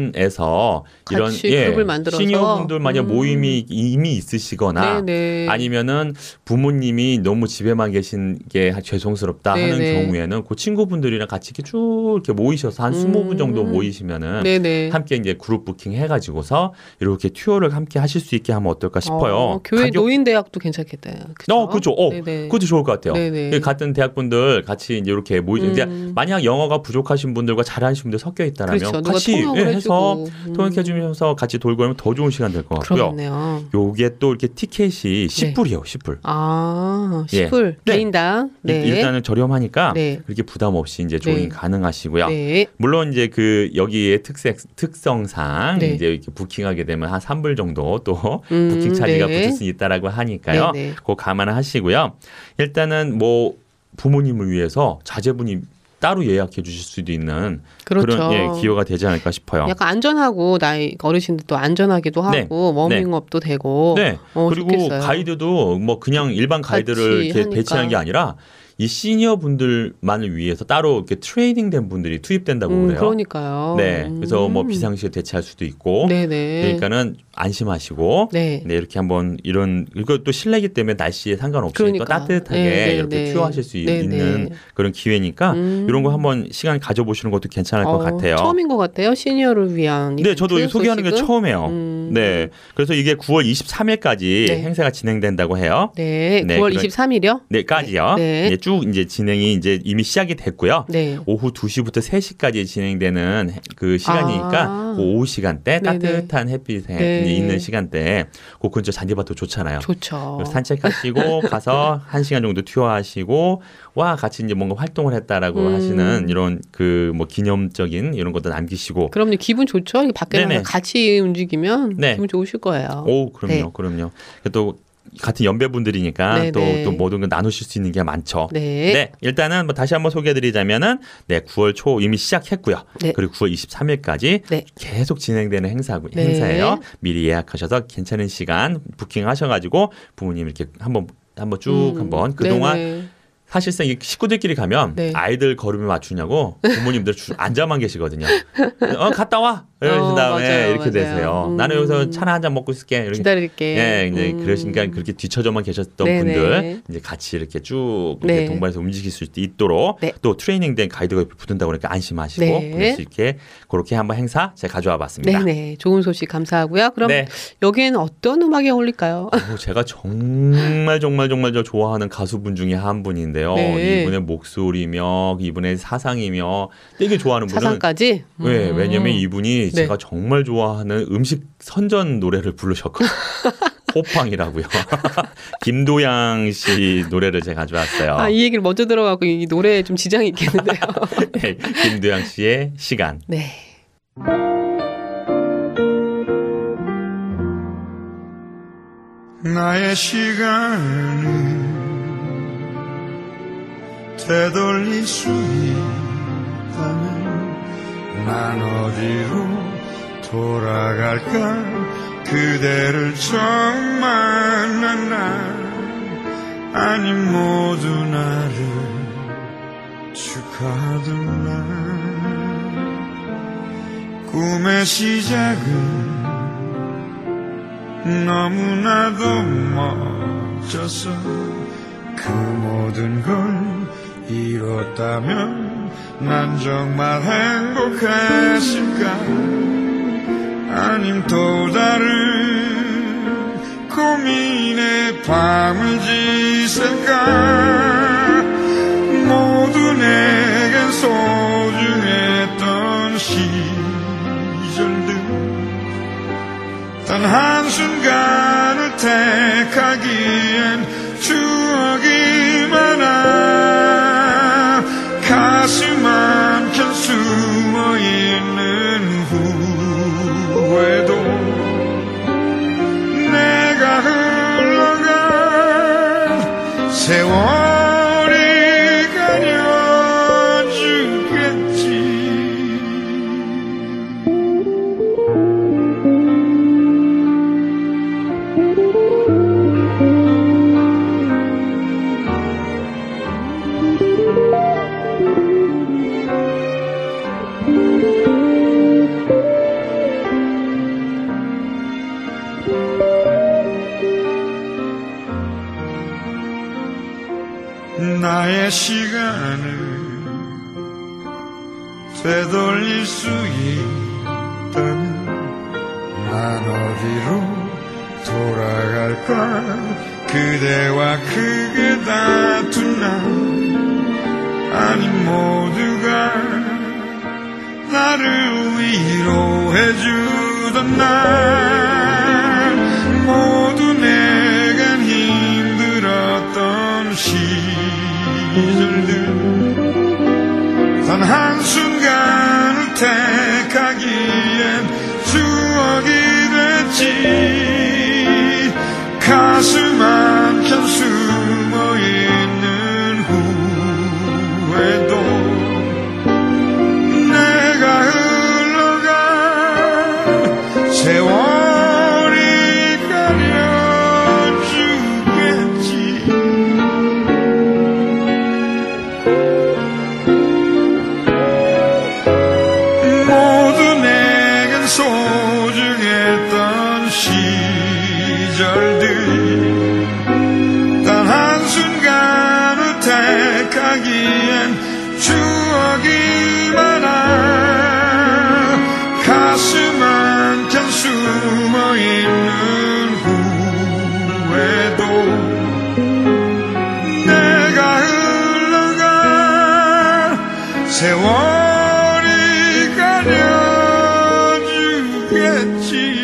주변에서 이런 같이 그룹을 만들어서. 시니어분들 만약 음. 모임이 이미 있으시거나 네네. 아니면은 부모님이 너무 집에만 계신 게 죄송스럽다 하는 네네. 경우에는 그 친구분들이랑 같이 이렇게 쭉 이렇게 모이셔서 한 스무 분 정도 음. 모이시면은 네네. 함께 이제 그룹 부킹 해가지고서 이렇게 투어를 함께 하실 수 있게 하면 어떨까 싶어요. 어, 교회 가격- 노인대학도 괜찮겠다. 그쵸? 어, 그렇죠. 어, 네네. 그것도 좋을 것 같아요. 네네. 같은 대학분들 같이 이제 이렇게 모이죠. 이제 음. 만약 영어가 부족하신 분들과 잘하시는 분들 섞여 있다라면 그렇죠. 누가 같이 통역을 예, 해서 해주고. 음. 통역해 주면서 같이 돌고 하면 더 좋은 시간 될 것 같고요. 그렇네요. 요게 또 이렇게 티켓이 십 불이에요. 십 불. 아, 예. 십 불 네. 개인당. 네. 일- 일단은 저렴하니까 네. 그렇게 부담 없이 이제 조인 네. 가능하시고요. 네. 물론 이제 그 여기의 특색 특성상 네. 이제 이렇게 부킹하게 되면 한 삼 불 정도 또 음, 부킹 차지가 네. 붙을 수 있다라고 하니까요. 네, 네. 그거 감안하시고요. 일단은 뭐 부모님을 위해서 자제분이 따로 예약해 주실 수도 있는 그렇죠. 런 예, 기회가 되지 않을까 싶어요. 약간 안전하고 나이 어르신들도 안전하기도 하고 네. 워밍업도 되고. 네. 어, 그리고 좋겠어요. 가이드도 뭐 그냥 일반 가이드를 같이 이렇게 하니까. 배치하는 게 아니라 이 시니어 분들만을 위해서 따로 이렇게 트레이닝된 분들이 투입된다고 음, 그래요. 그러니까요. 네, 그래서 뭐 음. 비상시에 대체할 수도 있고, 네네. 그러니까는 안심하시고, 네. 네, 이렇게 한번 이런 이것도 실내기 때문에 날씨에 상관없이 그러니까. 또 따뜻하게 네, 네, 이렇게 네. 투어하실 수 네, 있는 네. 그런 기회니까 음. 이런 거 한번 시간 가져보시는 것도 괜찮을 것 어, 같아요. 처음인 것 같아요. 시니어를 위한. 네, 저도 이벤트 소개하는 게 소식은? 처음이에요. 음. 네, 그래서 이게 구월 이십삼일까지 네. 행사가 진행된다고 해요. 네, 네, 구월 그런- 이십삼일이요? 네까지요. 네. 네, 쭉 이제 진행이 이제 이미 시작이 됐고요. 네. 오후 두 시부터 세 시까지 진행되는 그 시간이니까 아. 그 오후 시간대 네네. 따뜻한 햇빛에 네. 있는 시간대에 그 근처 잔디밭도 좋잖아요. 좋죠. 그래서 산책하시고 가서 한 시간 정도 투어하시고 와 같이 이제 뭔가 활동을 했다라고 음. 하시는 이런 그 뭐 기념적인 이런 것도 남기시고. 그럼요. 기분 좋죠. 이렇게 밖에 네네. 나가서 같이 움직이면 네. 기분 좋으실 거예요. 오 그럼요, 네. 그럼요. 또 같은 연배분들이니까 또, 네네. 또 모든 걸 나누실 수 있는 게 많죠. 네. 네, 일단은 뭐 다시 한번 소개해드리자면은 네, 구월 초 이미 시작했고요. 네. 그리고 구월 이십삼일까지 네. 계속 진행되는 행사 네. 행사예요. 미리 예약하셔서 괜찮은 시간 부킹하셔가지고 부모님 이렇게 한번 한번 쭉 음, 한번 그동안 네네. 사실상 이 식구들끼리 가면 네. 아이들 걸음을 맞추냐고 부모님들 주- 앉아만 계시거든요. 어 갔다 와 이러신 어, 다음에 맞아요, 이렇게 맞아요. 되세요. 음. 나는 여기서 차나 한 잔 먹고 있을게. 이렇게 기다릴게. 예, 이제 음. 그러시니까 그렇게 뒤쳐져만 계셨던 네네. 분들 이제 같이 이렇게 쭉 이렇게 네. 동반해서 움직일 수 있도록 네. 또 트레이닝된 가이드가 옆에 붙는다고 그러니까 안심하시고 네. 그럴 수 있게 그렇게 한번 행사 제가 가져와 봤습니다. 네네. 좋은 소식 감사하고요. 그럼 네. 여기에는 어떤 음악이 어울릴까요? 어, 제가 정말 정말 정말 저 좋아하는 가수분 중에 한 분인데요. 네. 이분의 목소리며 이분의 사상이며 되게 좋아하는 분은 사상까지? 네, 음. 왜냐면 이분이 네. 제가 정말 좋아하는 음식 선전 노래를 부르셨거든요. 호빵이라고요. 김도양 씨 노래를 제가 가져왔어요. 아, 이 얘기를 먼저 들어가고 이 노래에 좀 지장이 있겠는데요. 네, 김도양 씨의 시간. 네. 나의 시간을 되돌릴 수 있다면 난 어디로 돌아갈까 그대를 처음 만난 날 아니 모두 나를 축하하던 날 꿈의 시작은 너무나도 멋져서 그 모든 걸 이뤘다면 난 정말 행복했을까 아님 또 다른 고민에 밤을 지새까 모두 내겐 소중했던 시절들 단 한순간을 택하기엔 추억이 많아 가슴 한켠 숨어있는 후회도 내가 흘러간 세월이 가려주겠지 나의 시간을 되돌릴 수 있다면 난 어디로 돌아갈까 그대와 크게 다툰 날 아니 모두가 나를 위로해주던 날 모두 내겐 힘들었던 시절들 단 한순간을 택하기엔 추억이 됐지 가슴 한켠 숨어있는 후회도 내가 흘러간 세월이 가려주겠지 소중했던 시절들 단 한순간 우택하기엔 추억이 많아 가슴 한켠 숨어있는 후회도 내가 흘러가 세월이 가려주겠지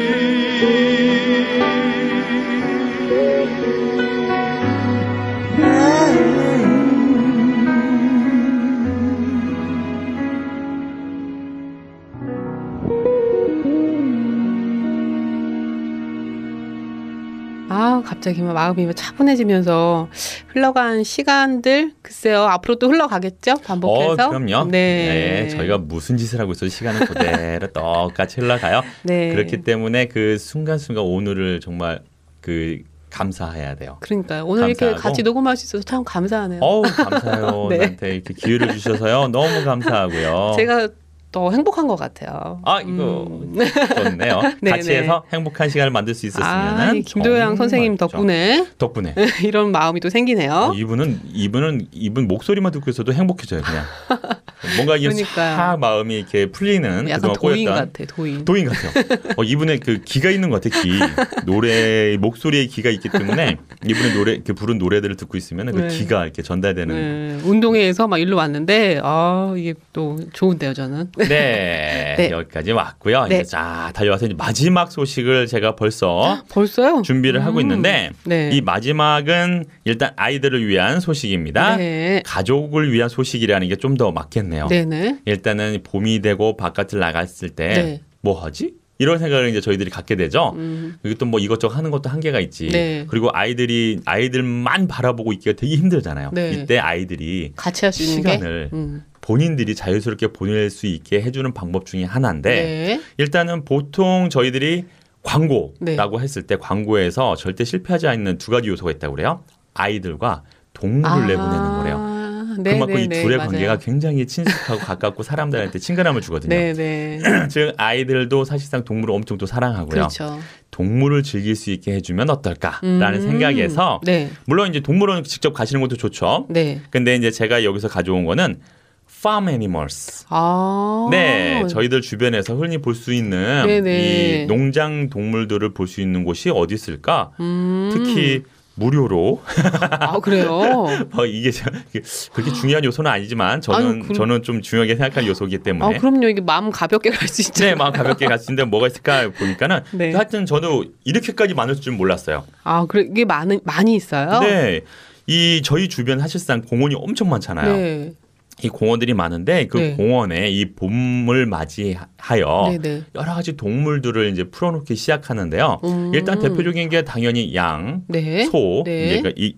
아, 갑자기 막 마음이 차분해지면서 흘러간 시간들 글쎄요 앞으로 또 흘러가겠죠 반복해서. 어, 그럼요. 네. 네, 저희가 무슨 짓을 하고 있어도 시간은 그대로 똑같이 흘러가요. 네. 그렇기 때문에 그 순간순간 오늘을 정말 그 감사해야 돼요. 그러니까요. 오늘 감사하고. 이렇게 같이 녹음할 수 있어서 참 감사하네요. 어우 감사해요. 네. 나한테 이렇게 기회를 주셔서요. 너무 감사하고요. 제가 더 행복한 것 같아요. 아 이거 음. 좋네요. 네, 같이 네. 해서 행복한 시간을 만들 수 있었으면. 아, 이 김도영 선생님 덕분에 덕분에 이런 마음이 또 생기네요. 어, 이분은 이분은 이분 목소리만 듣고 있어도 행복해져요 그냥. 뭔가 이게 그러니까요. 싹 마음이 이렇게 풀리는 약간 그동안 도인 꼬였던 같아, 도인. 도인 같아요. 어, 이분의 그 기가 있는 것 같아. 기 노래 목소리에 기가 있기 때문에 이분의 노래 그 부른 노래들을 듣고 있으면 그 네. 기가 이렇게 전달되는. 네, 운동회에서 막 일로 왔는데 아 이게 또 좋은데요 저는. 네. 네. 여기까지 왔고요. 네. 이제 자 달려와서 이제 마지막 소식을 제가 벌써 벌써요? 준비를 음. 하고 있는데 네. 이 마지막은 일단 아이들을 위한 소식입니다. 네. 가족을 위한 소식이라는 게 좀 더 맞겠네요. 네네. 일단은 봄이 되고 바깥을 나갔을 때 네. 뭐 하지? 이런 생각을 이제 저희들이 갖게 되죠. 음. 그리고 또 뭐 이것저것 하는 것도 한계가 있지. 네. 그리고 아이들이 아이들만 바라보고 있기가 되게 힘들잖아요. 네. 이때 아이들이 같이 할 수 있는 시간을 게. 음. 본인들이 자유스럽게 보낼 수 있게 해주는 방법 중에 하나인데 네. 일단은 보통 저희들이 광고라고 네. 했을 때 광고에서 절대 실패하지 않는 두 가지 요소가 있다고 그래요. 아이들과 동물을 아. 내보내는 거래요. 네, 그만큼 네, 이 네, 둘의 맞아요. 관계가 굉장히 친숙하고 가깝고 사람들한테 친근함을 주거든요. 네네. 즉 아이들도 사실상 동물을 엄청 또 사랑하고요. 그렇죠. 동물을 즐길 수 있게 해주면 어떨까라는 음. 생각에서 네. 물론 이제 동물원 직접 가시는 것도 좋죠. 네. 근데 이제 제가 여기서 가져온 거는 farm animals. 아. 네, 저희들 주변에서 흔히 볼 수 있는 네네. 이 농장 동물들을 볼 수 있는 곳이 어디 있을까? 음. 특히 무료로. 아 그래요. 어, 이게 저- 이게 그렇게 중요한 요소는 아니지만 저는 아유, 그럼- 저는 좀 중요하게 생각하는 요소이기 때문에. 아 그럼요. 이게 마음 가볍게 갈 수 있죠. 네, 마음 가볍게 갈 수 있는데 뭐가 있을까 보니까는 네. 하여튼 저도 이렇게까지 많을 줄 몰랐어요. 아 그래 이게 많은 많이 있어요. 네, 이 저희 주변 사실상 공원이 엄청 많잖아요. 네. 이 공원들이 많은데 그 네. 공원에 이 봄을 맞이하여 네네. 여러 가지 동물들을 이제 풀어놓기 시작하는데요. 음. 일단 대표적인 게 당연히 양, 네. 소, 네. 이제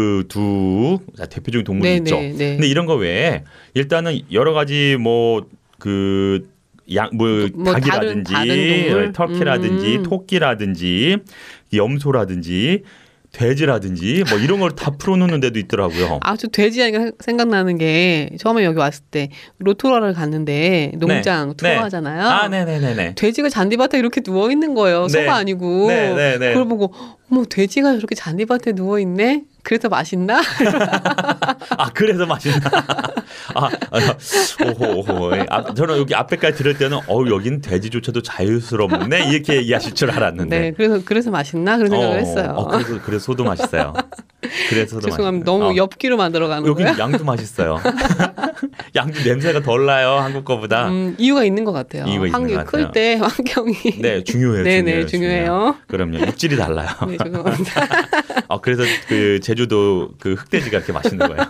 그두 대표적인 동물이 네, 있죠. 네, 네. 근데 이런 거 외에 일단은 여러 가지 뭐 그 양, 뭐, 뭐 닭이라든지, 다른- 다른 동물? 터키라든지, 음. 토끼라든지, 염소라든지, 돼지라든지, 뭐 이런 걸 다 풀어놓는 데도 있더라고요. 아, 저 돼지 하니까 생각나는 게 처음에 여기 왔을 때 로토라를 갔는데 농장 네. 투어하잖아요. 아, 네네네네. 돼지가 잔디밭에 이렇게 누워 있는 거예요. 네. 소가 아니고. 네, 네, 네. 그걸 보고 어머 돼지가 이렇게 잔디밭에 누워 있네. 그래서 맛있나? 아, 그래서 맛있나? 아, 아, 오호, 오호. 아, 저는 여기 앞에까지 들을 때는, 어우, 여긴 돼지조차도 자유스럽네? 이렇게 얘기하실 줄 알았는데. 네, 그래서 그래서 맛있나 그런 생각을 어, 했어요. 어, 그래서, 그래서 소도 맛있어요. 그래서 소도 죄송합니다. 맛있어요. 너무 어. 엽기로 만들어가는 여기 거예요. 양도 맛있어요. 양도 냄새가 덜 나요, 한국 거보다. 음, 이유가 있는 것 같아요. 이유가 있는 환경 것 같아요. 클 때 환경이 네, 중요해요. 네네 중요해요, 중요해요. 그럼요. 육질이 달라요. 네, 죄송합니다. 어, 그래서 그 제주도 그 흑돼지가 이렇게 맛있는 거예요.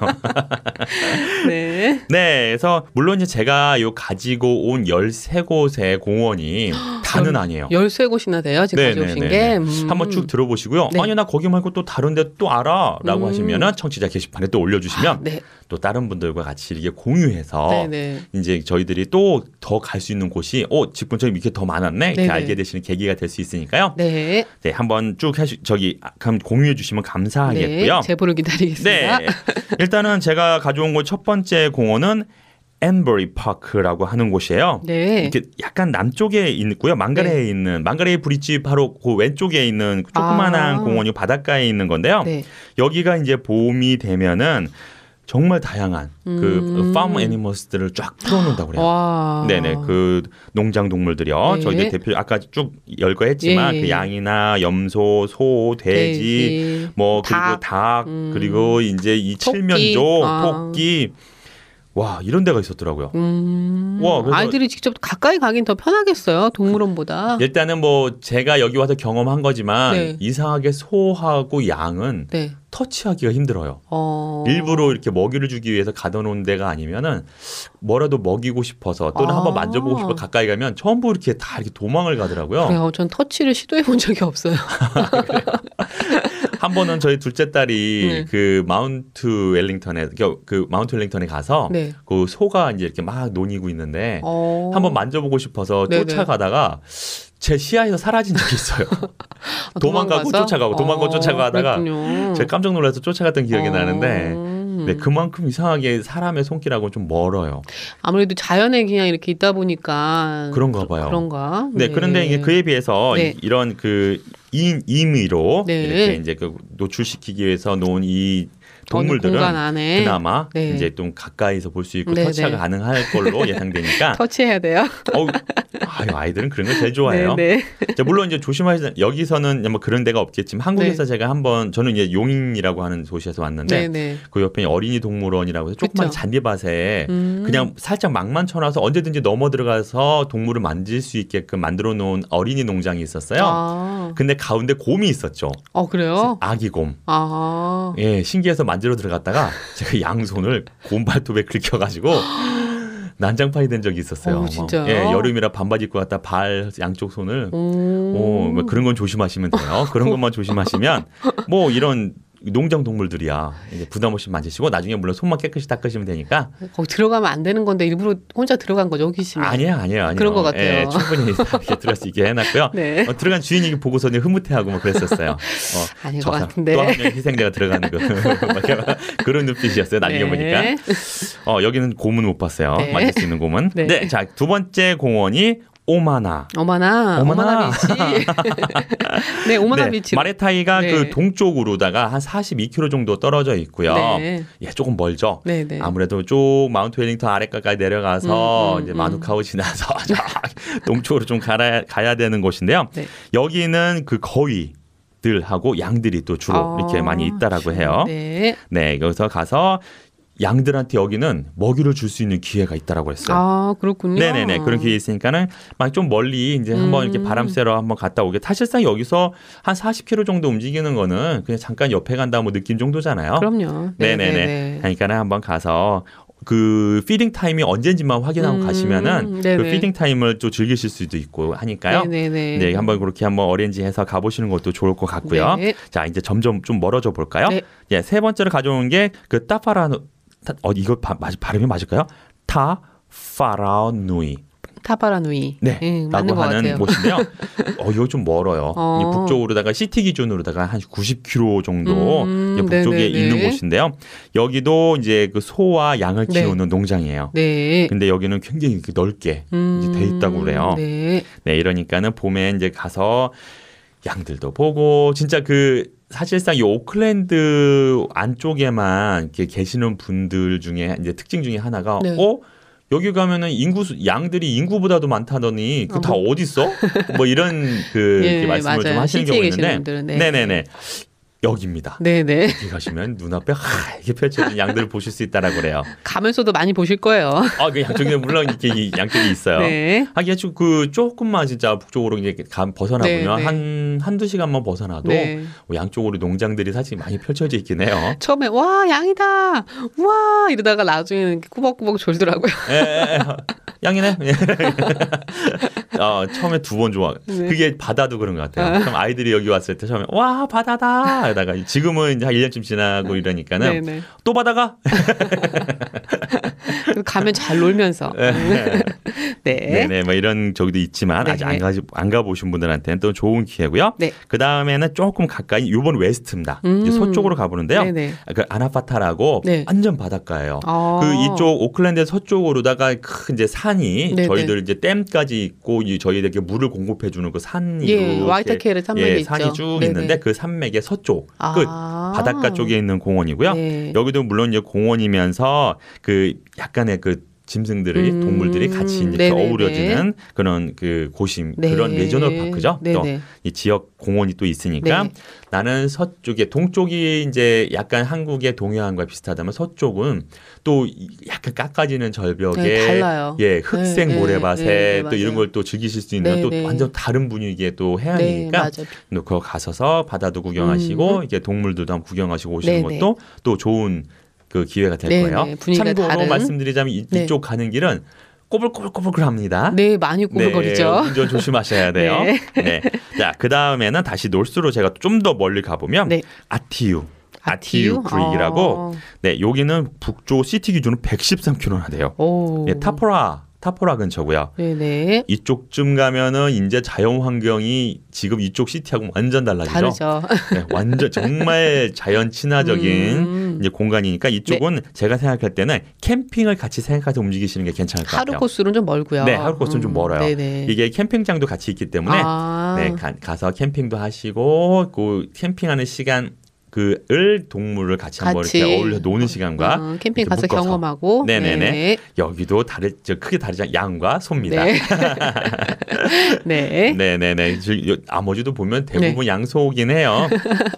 네. 네, 그래서 물론 이제 제가 요 가지고 온 열세 곳의 공원이 다는 아니에요. 열세 곳이나 돼요 지금 가져오신 게. 음. 한번 쭉 들어보시고요. 네. 아니 나 거기 말고 또 다른 데 또 알아라고 음. 하시면은 청취자 게시판에 또 올려주시면 아, 네. 또 다른 분들과 같이 이렇게 공유해서 네네. 이제 저희들이 또 더 갈 수 있는 곳이 어, 집 근처에 이렇게 더 많았네 이렇게 네네. 알게 되시는 계기가 될 수 있으니까요. 네. 네, 한번 쭉 하시, 저기 그럼 공유해 주시면 감사하겠고요. 네. 제보를 기다리겠습니다. 네, 일단은 제가 가져온 곳 첫 번째 공원은 앤버리 파크라고 하는 곳이에요. 네. 이렇게 약간 남쪽에 있고요. 망가레이에 네. 있는 망가레이 브릿지 바로 그 왼쪽에 있는 조그만한 아. 공원이 바닷가에 있는 건데요. 네. 여기가 이제 봄이 되면은 정말 다양한 음. 그 팜 애니멀스들을 쫙 풀어놓는다고 그래요. 와. 네네 그 농장 동물들이요. 네. 저희들 대표 아까 쭉 열거했지만 예, 예. 그 양이나 염소, 소, 돼지, 돼지, 뭐 닭. 그리고 닭 음. 그리고 이제 이 토끼. 칠면조, 아. 토끼 와 이런 데가 있었더라고요. 음. 와, 그래서- 아이들이 직접 가까이 가긴 더 편하겠어요. 동물원보다. 일단은 뭐 제가 여기 와서 경험한 거지만 네. 이상하게 소하고 양은 네. 터치하기가 힘들어요. 어. 일부러 이렇게 먹이를 주기 위해서 가둬놓은 데가 아니면은 뭐라도 먹이고 싶어서 또는 아. 한번 만져보고 싶어 가까이 가면 전부 이렇게 다 이렇게 도망을 가더라고요. 그래요. 전 터치를 시도해 본 적이 없어요. 한 번은 저희 둘째 딸이 네. 그 마운트 웰링턴에 그, 그 마운트 웰링턴에 가서 네. 그 소가 이제 이렇게 막 논이고 있는데 어. 한번 만져보고 싶어서 네네. 쫓아가다가 제 시야에서 사라진 적이 있어요. 아, 도망가고 도망가서? 쫓아가고 도망가고 어, 쫓아가다가 그랬군요. 제가 깜짝 놀라서 쫓아갔던 기억이 어. 나는데 네, 그만큼 이상하게 사람의 손길하고는 좀 멀어요. 아무래도 자연에 그냥 이렇게 있다 보니까 그런가 봐요. 그런가? 네, 그런데 이게 그에 비해서 네. 이- 이런 그 임, 임의로 네. 이렇게 이제 그 노출시키기 위해서 놓은 이 어느 동물들은 공간 안에 그나마 네. 이제 좀 가까이서 볼 수 있고 네, 터치가 네. 가능할 걸로 예상되니까 터치해야 돼요. 어우, 아유, 아이들은 그런 걸 제일 좋아해요. 네, 자, 물론 이제 조심하시 여기서는 뭐 그런 데가 없겠지만 한국에서 네. 제가 한번 저는 이제 용인이라고 하는 도시에서 왔는데 네, 네. 그 옆에 어린이 동물원이라고 해서 조그만 그쵸. 잔디밭에 음. 그냥 살짝 막만 쳐놔서 언제든지 넘어 들어가서 동물을 만질 수 있게끔 만들어 놓은 어린이 농장이 있었어요. 아. 근데 가운데 곰이 있었죠. 어 그래요? 아기 곰. 아. 예, 신기해서 만지러 들어갔다가 제가 양손을 곰 발톱에 긁혀가지고 난장판이 된 적이 있었어요. 어, 진짜요? 예, 여름이라 반바지 입고 갔다 발 양쪽 손을 오. 오, 뭐 그런 건 조심하시면 돼요. 그런 것만 조심하시면 뭐 이런 농장 동물들이야 이제 부담 없이 만지시고 나중에 물론 손만 깨끗이 닦으시면 되니까 거기 들어가면 안 되는 건데 일부러 혼자 들어간 거죠, 호기심에. 아니에요, 아니에요, 아니에요. 그런 것 같아요. 예, 충분히 이렇게 들어갈 수 있게 해놨고요. 네. 어, 들어간 주인이 보고서는 흐뭇해하고 뭐 그랬었어요. 어, 아닌 저 것 사람 같은데. 또 한 명 희생자가 들어가는 거 막 이런 그런 눈빛이었어요. 나중에 네. 보니까. 어, 여기는 곰은 못 봤어요. 네. 만질 수 있는 곰은. 네. 네, 자 두 번째 공원이 오마나. 오마나, 오마나. 오마나 비치. 네, 오마나 네, 비치. 마레타이가 네. 그 동쪽으로다가 한 사십이 킬로미터 정도 떨어져 있고요. 네. 예, 조금 멀죠. 네, 네. 아무래도 쪽 마운트 웰링턴 아래가까지 내려가서 음, 음, 이제 음. 마누카우 지나서 저 동쪽으로 좀 가야, 가야 되는 곳인데요. 네. 여기는 그 거위들하고 양들이 또 주로 아, 이렇게 많이 있다라고 해요. 네. 네, 여기서 가서 양들한테 여기는 먹이를 줄 수 있는 기회가 있다라고 했어요. 아, 그렇군요. 네네네. 그런 기회 있으니까는 막 좀 멀리 이제 한번 음. 이렇게 바람 쐬러 한번 갔다 오게. 사실상 여기서 한 사십 킬로미터 정도 움직이는 거는 그냥 잠깐 옆에 간다 뭐 느낌 정도잖아요. 그럼요. 네네네. 네네네. 그러니까는 한번 가서 그 피딩 타임이 언제인지만 확인하고 음, 가시면은 네네. 그 피딩 타임을 또 즐기실 수도 있고 하니까요. 네네네. 네, 한번 그렇게 한번 어레인지해서 가보시는 것도 좋을 것 같고요. 네. 자, 이제 점점 좀 멀어져 볼까요? 네. 예, 세 번째로 가져온 게 그 타파라누 타, 어 이거 바, 맞, 발음이 맞을까요? 타파라누이. 타파라누이. 네, 응, 라고 맞는 것 하는 같아요. 곳인데요. 어, 이거 좀 멀어요. 어. 이 북쪽으로다가 시티 기준으로다가 한 구십 킬로미터 정도 음, 이제 북쪽에 네네네. 있는 곳인데요. 여기도 이제 그 소와 양을 네. 키우는 농장이에요. 네. 근데 여기는 굉장히 이렇게 넓게 음, 이제 돼 있다고 그래요. 네. 네, 이러니까는 봄에 이제 가서 양들도 보고 진짜 그 사실상 이 오클랜드 안쪽에만 이렇게 계시는 분들 중에 이제 특징 중에 하나가 네. 어 여기 가면은 인구 수, 양들이 인구보다도 많다더니 그 다 어. 어디 있어? 뭐 이런 그 예, 이렇게 말씀을 좀 맞아요. 하시는 시티에 경우 계시는 있는데, 분들은, 네. 네네네. 여기입니다. 네네. 여기 가시면 눈앞에 하얗게 펼쳐진 양들을 보실 수 있다라고 그래요. 가면서도 많이 보실 거예요. 아, 그 양쪽에 물론 이렇게 이 양쪽이 있어요. 네. 하긴 아주 그 조금만 진짜 북쪽으로 이제 가- 벗어나 네, 보면 네. 한 한두 시간만 벗어나도 네. 뭐 양쪽으로 농장들이 사실 많이 펼쳐져 있긴 해요. 처음에 와 양이다, 와 이러다가 나중에는 이렇게 꾸벅꾸벅 졸더라고요. 예, 예, 예. 양이네. 예. 어, 처음에 두 번 좋아. 네. 그게 바다도 그런 것 같아요. 아. 그럼 아이들이 여기 왔을 때 처음에 와 바다다. 이러다가 지금은 이제 한 일 년쯤 지나고 이러니까는 네네. 또 바다가. 가면 잘 놀면서. 예. 네. 네네, 뭐 이런 저기도 있지만 네. 아직 안 가, 안 가보신 분들한테는 또 좋은 기회고요. 네. 그 다음에는 조금 가까이, 이번 웨스트입니다. 음. 이제 서쪽으로 가보는데요. 네네. 그 아나파타라고 네. 완전 바닷가예요. 아. 그 이쪽 오클랜드 서쪽으로다가 큰 이제 산이 네네. 저희들 이제 댐까지 있고 이 저희들에게 물을 공급해주는 그 산이 예, 와이타케르 산맥이 예, 있죠. 산이 쭉 네네. 있는데 그 산맥의 서쪽 아. 끝 바닷가 쪽에 있는 공원이고요. 네. 여기도 물론 이제 공원이면서 그 약간의 그 짐승들이 음. 동물들이 같이 이렇게 네네네. 어우러지는 그런 그 곳이 네. 그런 내셔널 파크죠. 또 네네. 이 지역 공원이 또 있으니까 네. 나는 서쪽에 동쪽이 이제 약간 한국의 동해안과 비슷하다면 서쪽은 또 약간 깎아지는 절벽에 네, 달라요. 예 흑색 네, 모래밭에 네, 네, 또 맞아요. 이런 걸 또 즐기실 수 있는 네, 또 네. 완전 다른 분위기의 또 네, 해안이니까 맞아요. 또 그거 가셔서 바다도 구경하시고 음. 이게 동물들도 한번 구경하시고 오시는 네, 네. 것도 또 좋은 그 기회가 될 네, 거예요. 네. 분위기가 참고로 다른. 말씀드리자면 이, 네. 이쪽 가는 길은 꼬불꼬불꼬불합니다. 네, 많이 꼬불거리죠. 네, 운전 조심하셔야 돼요. 네. 네. 자, 그 다음에는 다시 노스로 제가 좀 더 멀리 가보면 네. 아티유. 아티유? 아티유 크릭이라고. 어. 네, 여기는 북쪽 시티 기준으로 백십삼 킬로미터나 돼요. 오. 네, 타포라. 타포라 근처고요. 네네. 이쪽쯤 가면은 이제 자연 환경이 지금 이쪽 시티하고 완전 달라지죠. 다르죠. 네, 완전 정말 자연 친화적인 음. 이제 공간이니까 이쪽은 제가 생각할 때는 캠핑을 같이 생각해서 움직이시는 게 괜찮을 것 하루 같아요. 코스는 좀 멀고요. 네, 하루 코스는 좀 음, 멀어요. 네네. 이게 캠핑장도 같이 있기 때문에 아. 네, 가, 가서 캠핑도 하시고 그 캠핑하는 시간 그을 동물을 같이, 한번 같이. 이렇게 어울려 노는 시간과 음, 캠핑 이렇게 가서 묶어서. 경험하고. 네네네. 네. 여기도 다르 저 크게 다르지 않 양과 소입니다. 네. 네. 네네네. 나머지도 보면 대부분 네. 양소긴 해요.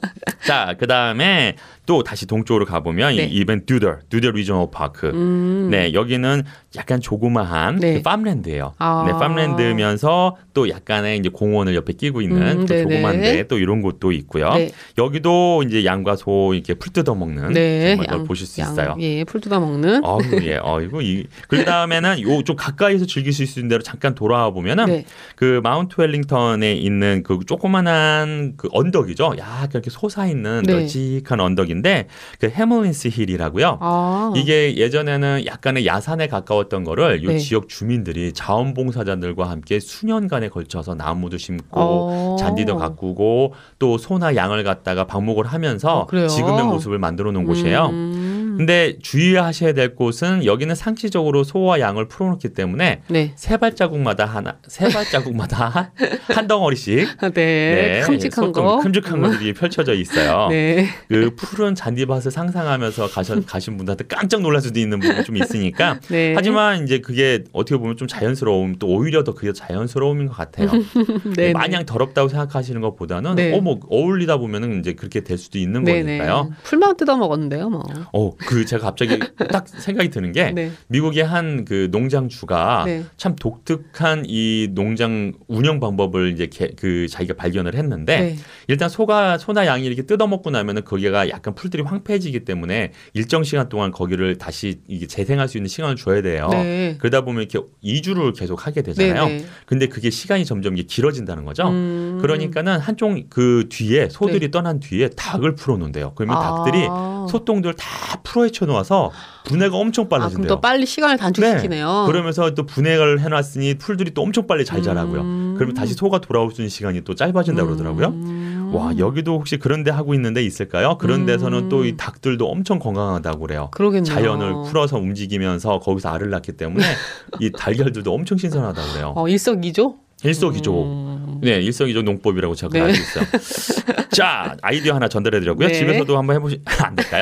자, 그 다음에 또 다시 동쪽으로 가보면 네. 이 이벤 듀더, 듀더 리저널 파크. 음. 네, 여기는 약간 조그마한 네. 그 팜랜드예요. 아. 네, 팜랜드면서 또 약간의 이제 공원을 옆에 끼고 있는 음, 또 네네. 조그만데 또 이런 곳도 있고요. 네. 여기도 이제 양과 소 이렇게 풀 뜯어 먹는 네. 정말 걸 양, 보실 수 양, 있어요. 예, 풀 뜯어 먹는. 어이구, 예, 어이구. 이, 그 다음에는 요 좀 가까이서 즐기실 수 있는 대로 잠깐 돌아와 보면은 네. 그 마운트 웰링턴에 있는 그 조그만한 그 언덕이죠. 약간 이렇게 솟아 있는 네. 널찍한 언덕인데 그 해멀린스 힐이라고요. 아. 이게 예전에는 약간의 야산에 가까웠던 거를 이 네. 지역 주민들이 자원봉사자들과 함께 수년간에 걸쳐서 나무도 심고 어. 잔디도 가꾸고 또 소나 양을 갖다가 방목을 하면서 어, 그래요? 지금의 모습을 만들어 놓은 곳이에요. 음. 근데 주의하셔야 될 곳은 여기는 상시적으로 소와 양을 풀어놓기 때문에 네. 세 발자국마다 하나, 세 발자국마다 한 덩어리씩 네. 큼직한 소금, 거. 큼직한 것들이 펼쳐져 있어요. 네. 그 푸른 잔디밭을 상상하면서 가신, 가신 분들한테 깜짝 놀랄 수도 있는 부분이 좀 있으니까. 네. 하지만 이제 그게 어떻게 보면 좀 자연스러움, 또 오히려 더 그게 자연스러움인 것 같아요. 네. 마냥 더럽다고 생각하시는 것보다는 네. 어, 뭐 어울리다 보면은 이제 그렇게 될 수도 있는 네네. 거니까요. 풀만 뜯어 먹었는데요, 뭐. 어, 그 제가 갑자기 딱 생각이 드는 게 네. 미국의 한 그 농장주가 네. 참 독특한 이 농장 운영 방법을 이제 개, 그 자기가 발견을 했는데 네. 일단 소가 소나 양이 이렇게 뜯어먹고 나면은 거기가 약간 풀들이 황폐해지기 때문에 일정 시간 동안 거기를 다시 이게 재생할 수 있는 시간을 줘야 돼요. 네. 그러다 보면 이렇게 이주를 계속 하게 되잖아요. 네네. 근데 그게 시간이 점점 이게 길어진다는 거죠. 음. 그러니까는 한쪽 그 뒤에 소들이 네. 떠난 뒤에 닭을 풀어놓는데요. 그러면 아. 닭들이 소똥들 다 풀어헤쳐 놓아서 분해가 엄청 아, 그럼 빨라진대요. 더 빨리 시간을 단축시키네요. 네. 그러면서 또 분해를 해놨으니 풀들이 또 엄청 빨리 잘 자라고요. 음. 그러면 다시 소가 돌아올 수 있는 시간이 또 짧아진다고 그러더라고요. 음. 와, 여기도 혹시 그런 데 하고 있는 데 있을까요? 그런 음. 데서는 또 이 닭들도 엄청 건강하다고 그래요. 그러겠네요. 자연을 풀어서 움직이면서 거기서 알을 낳기 때문에 이 달걀들도 엄청 신선하다고 그래요. 어, 일석이조? 일석이조. 음. 네, 일석이조 농법이라고 제가 네. 알고 있어요. 자, 아이디어 하나 전달해드렸고요. 네. 집에서도 한번 해보시 안 될까요?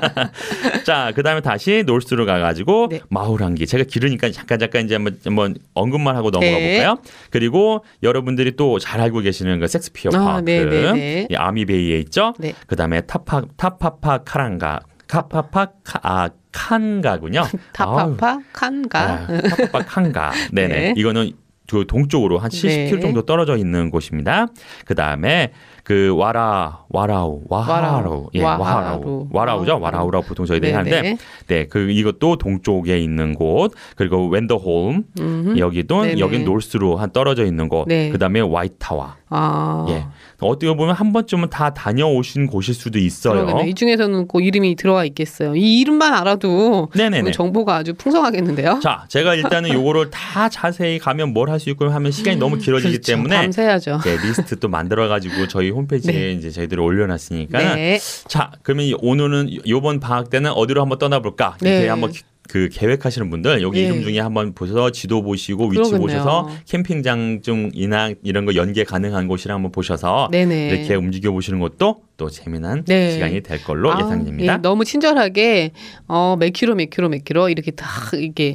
자, 그 다음에 다시 노스로 가가지고 네. 마후랑기. 제가 길으니까 잠깐 잠깐 이제 한번, 한번 언급만 하고 넘어가 네. 볼까요? 그리고 여러분들이 또 잘 알고 계시는 그 섹스피어 아, 파크, 네, 네, 네. 이 아미베이에 있죠. 네. 그 다음에 타파 타파파 카랑가, 카파파 카, 아 칸가군요. 타파파 칸가. 아, 타파파 칸가. 네네. 네. 이거는 그 동쪽으로 한 칠십 킬로미터 네. 정도 떨어져 있는 곳입니다. 그 다음에 그 와라 와라우 와하루 예 와하루. 와하루 와라우죠 와라우라고 보통 저희들이 네네. 하는데 네 그 이것도 동쪽에 있는 곳 그리고 웬더홀m 음흠. 여기도 네네. 여긴 노스로 한 떨어져 있는 곳 네. 그 다음에 와이타와 아. 예. 어떻게 보면 한 번쯤은 다 다녀오신 곳일 수도 있어요. 그러겠네요. 이 중에서는 그 이름이 들어가 있겠어요. 이 이름만 알아도 네네네. 정보가 아주 풍성하겠는데요. 자, 제가 일단은 요거를 다 자세히 가면 뭘 할 수 있고 하면 시간이 너무 길어지기 그렇죠. 때문에 밤새야죠. 네, 리스트 또 만들어가지고 저희 홈페이지에 네. 이제 저희들이 올려놨으니까. 네. 자, 그러면 오늘은 요번 방학 때는 어디로 한번 떠나볼까? 이렇게 네. 한번 그 계획하시는 분들 여기 네. 이름 중에 한번 보셔서 지도 보시고 위치 그러겠네요. 보셔서 캠핑장 중이나 이런 거 연계 가능한 곳이라 한번 보셔서 네네. 이렇게 움직여 보시는 것도 또 재미난 네. 시간이 될 걸로 아, 예상됩니다. 예, 너무 친절하게 어, 몇 킬로 몇 킬로 몇 킬로 이렇게 다 이렇게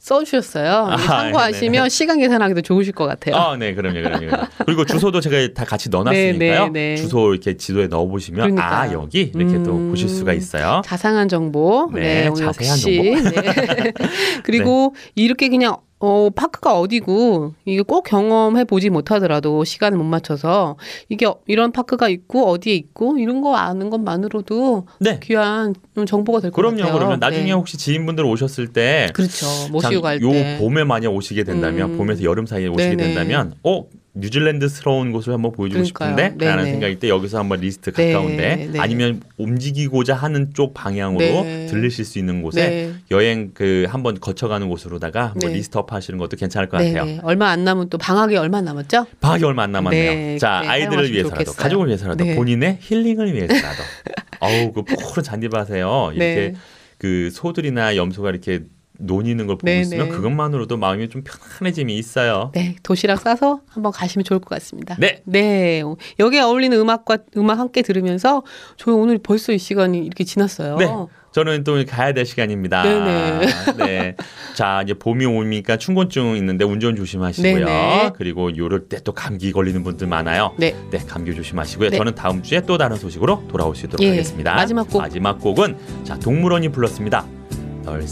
써주셨어요. 아, 참고하시면 네네. 시간 계산하기도 좋으실 것 같아요. 아, 네, 그럼요, 그럼요. 그리고 주소도 제가 다 같이 넣어놨으니까요. 네, 네, 네. 주소 이렇게 지도에 넣어보시면 그러니까요. 아 여기 이렇게 음, 또 보실 수가 있어요. 자상한 정보. 네, 네, 오늘 자세한 역시. 정보. 네. 그리고 이렇게 그냥 어, 파크가 어디고, 이게 꼭 경험해 보지 못하더라도 시간을 못 맞춰서, 이게 이런 파크가 있고, 어디에 있고, 이런 거 아는 것만으로도 네. 귀한 정보가 될 것 그럼요, 같아요. 그러면 나중에 네. 혹시 지인분들 오셨을 때, 그렇죠. 모시고 참 갈 요 때. 봄에 만약 오시게 된다면, 음. 봄에서 여름 사이에 오시게 네네. 된다면, 어 뉴질랜드스러운 곳을 한번 보여주고 그러니까요. 싶은데 라는 네네. 생각일 때 여기서 한번 리스트 네, 가까운데 네. 아니면 움직이고자 하는 쪽 방향으로 네. 들리실 수 있는 곳에 네. 여행 그 한번 거쳐가는 곳으로다가 한번 네. 리스트업 하시는 것도 괜찮을 것 네, 같아요. 네. 얼마 안 남은 또 방학이 얼마 안 남았죠? 방학이 얼마 안 남았네요. 네, 자, 네, 아이들을 사용하시면 위해서라도, 좋겠어요. 가족을 위해서라도, 네. 본인의 힐링을 위해서라도. 어우, 그 푸른 잔디밭에요. 이렇게 네. 그 소들이나 염소가 이렇게 논이는 걸 보고 네, 있으면 네. 그것만으로도 마음이 좀 편안해짐이 있어요. 네, 도시락 싸서 한번 가시면 좋을 것 같습니다. 네. 네. 여기에 어울리는 음악과 음악 함께 들으면서 저희 오늘 벌써 이 시간이 이렇게 지났어요. 네. 저는 또 가야 될 시간입니다. 네네. 네. 자, 이제 봄이 오니까 춘곤증 있는데 운전 조심하시고요. 네네. 그리고 요럴 때 또 감기 걸리는 분들 많아요. 네. 네, 감기 조심하시고요. 네. 저는 다음 주에 또 다른 소식으로 돌아올 수 있도록 예, 하겠습니다. 마지막 곡. 마지막 곡은 자, 동물원이 불렀습니다. 널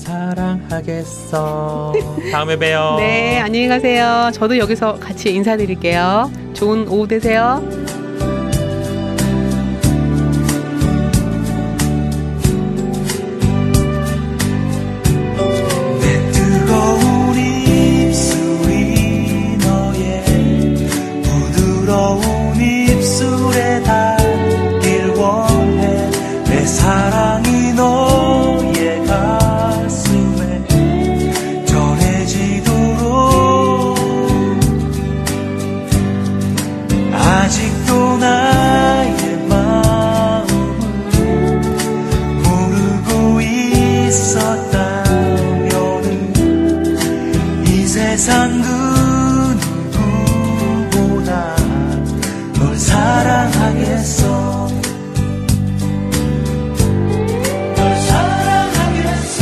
사랑하겠어. 다음에 봬요. 네, 안녕히 가세요. 저도 여기서 같이 인사드릴게요. 좋은 오후 되세요. 뜨거운 입술이 너의 부드러운 입술에 닿길 원해. 내 사랑이 너의 가슴에 전해지도록 아직도 나의 마음을 모르고 있었다. 세상 그 누구보다 널 사랑하겠어. 널 사랑하겠어.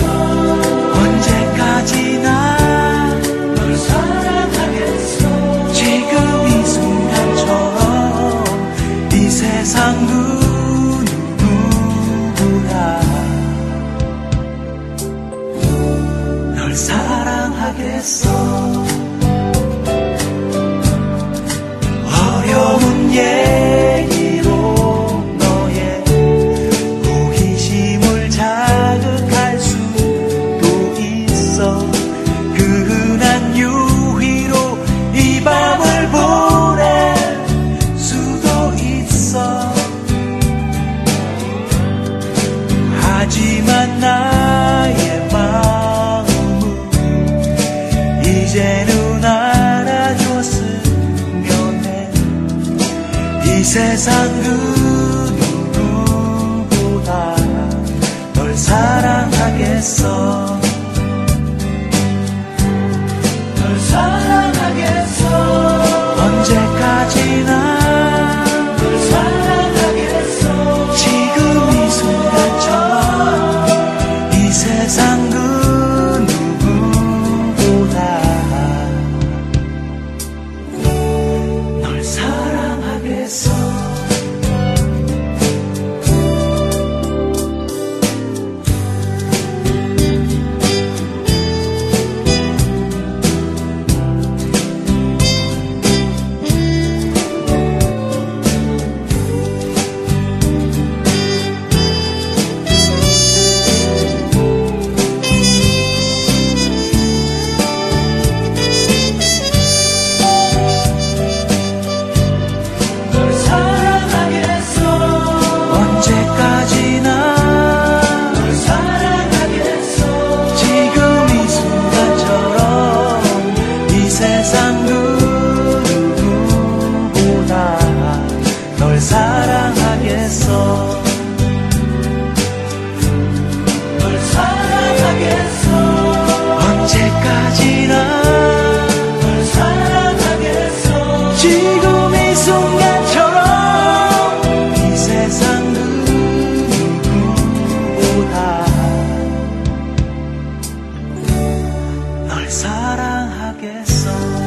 언제까지나 널 사랑하겠어. 지금 이 순간처럼 이 세상 그 누구보다 널 사랑하겠어. 어려운 얘기로 너의 호기심을 자극할 수도 있어. 그 흔한 유희로 이 밤을 보낼 수도 있어. 하지만 나의 마음은 이제는 알아줬으면 해. 이 세상 그 누구보다 널 사랑하겠어. 널 사랑하겠어. 언제까지나 널 사랑하겠어. 지금 이 순간처럼 이 세상 그 널 사랑하겠어. 지금 이 순간처럼 이 세상 누구보다 널 사랑하겠어.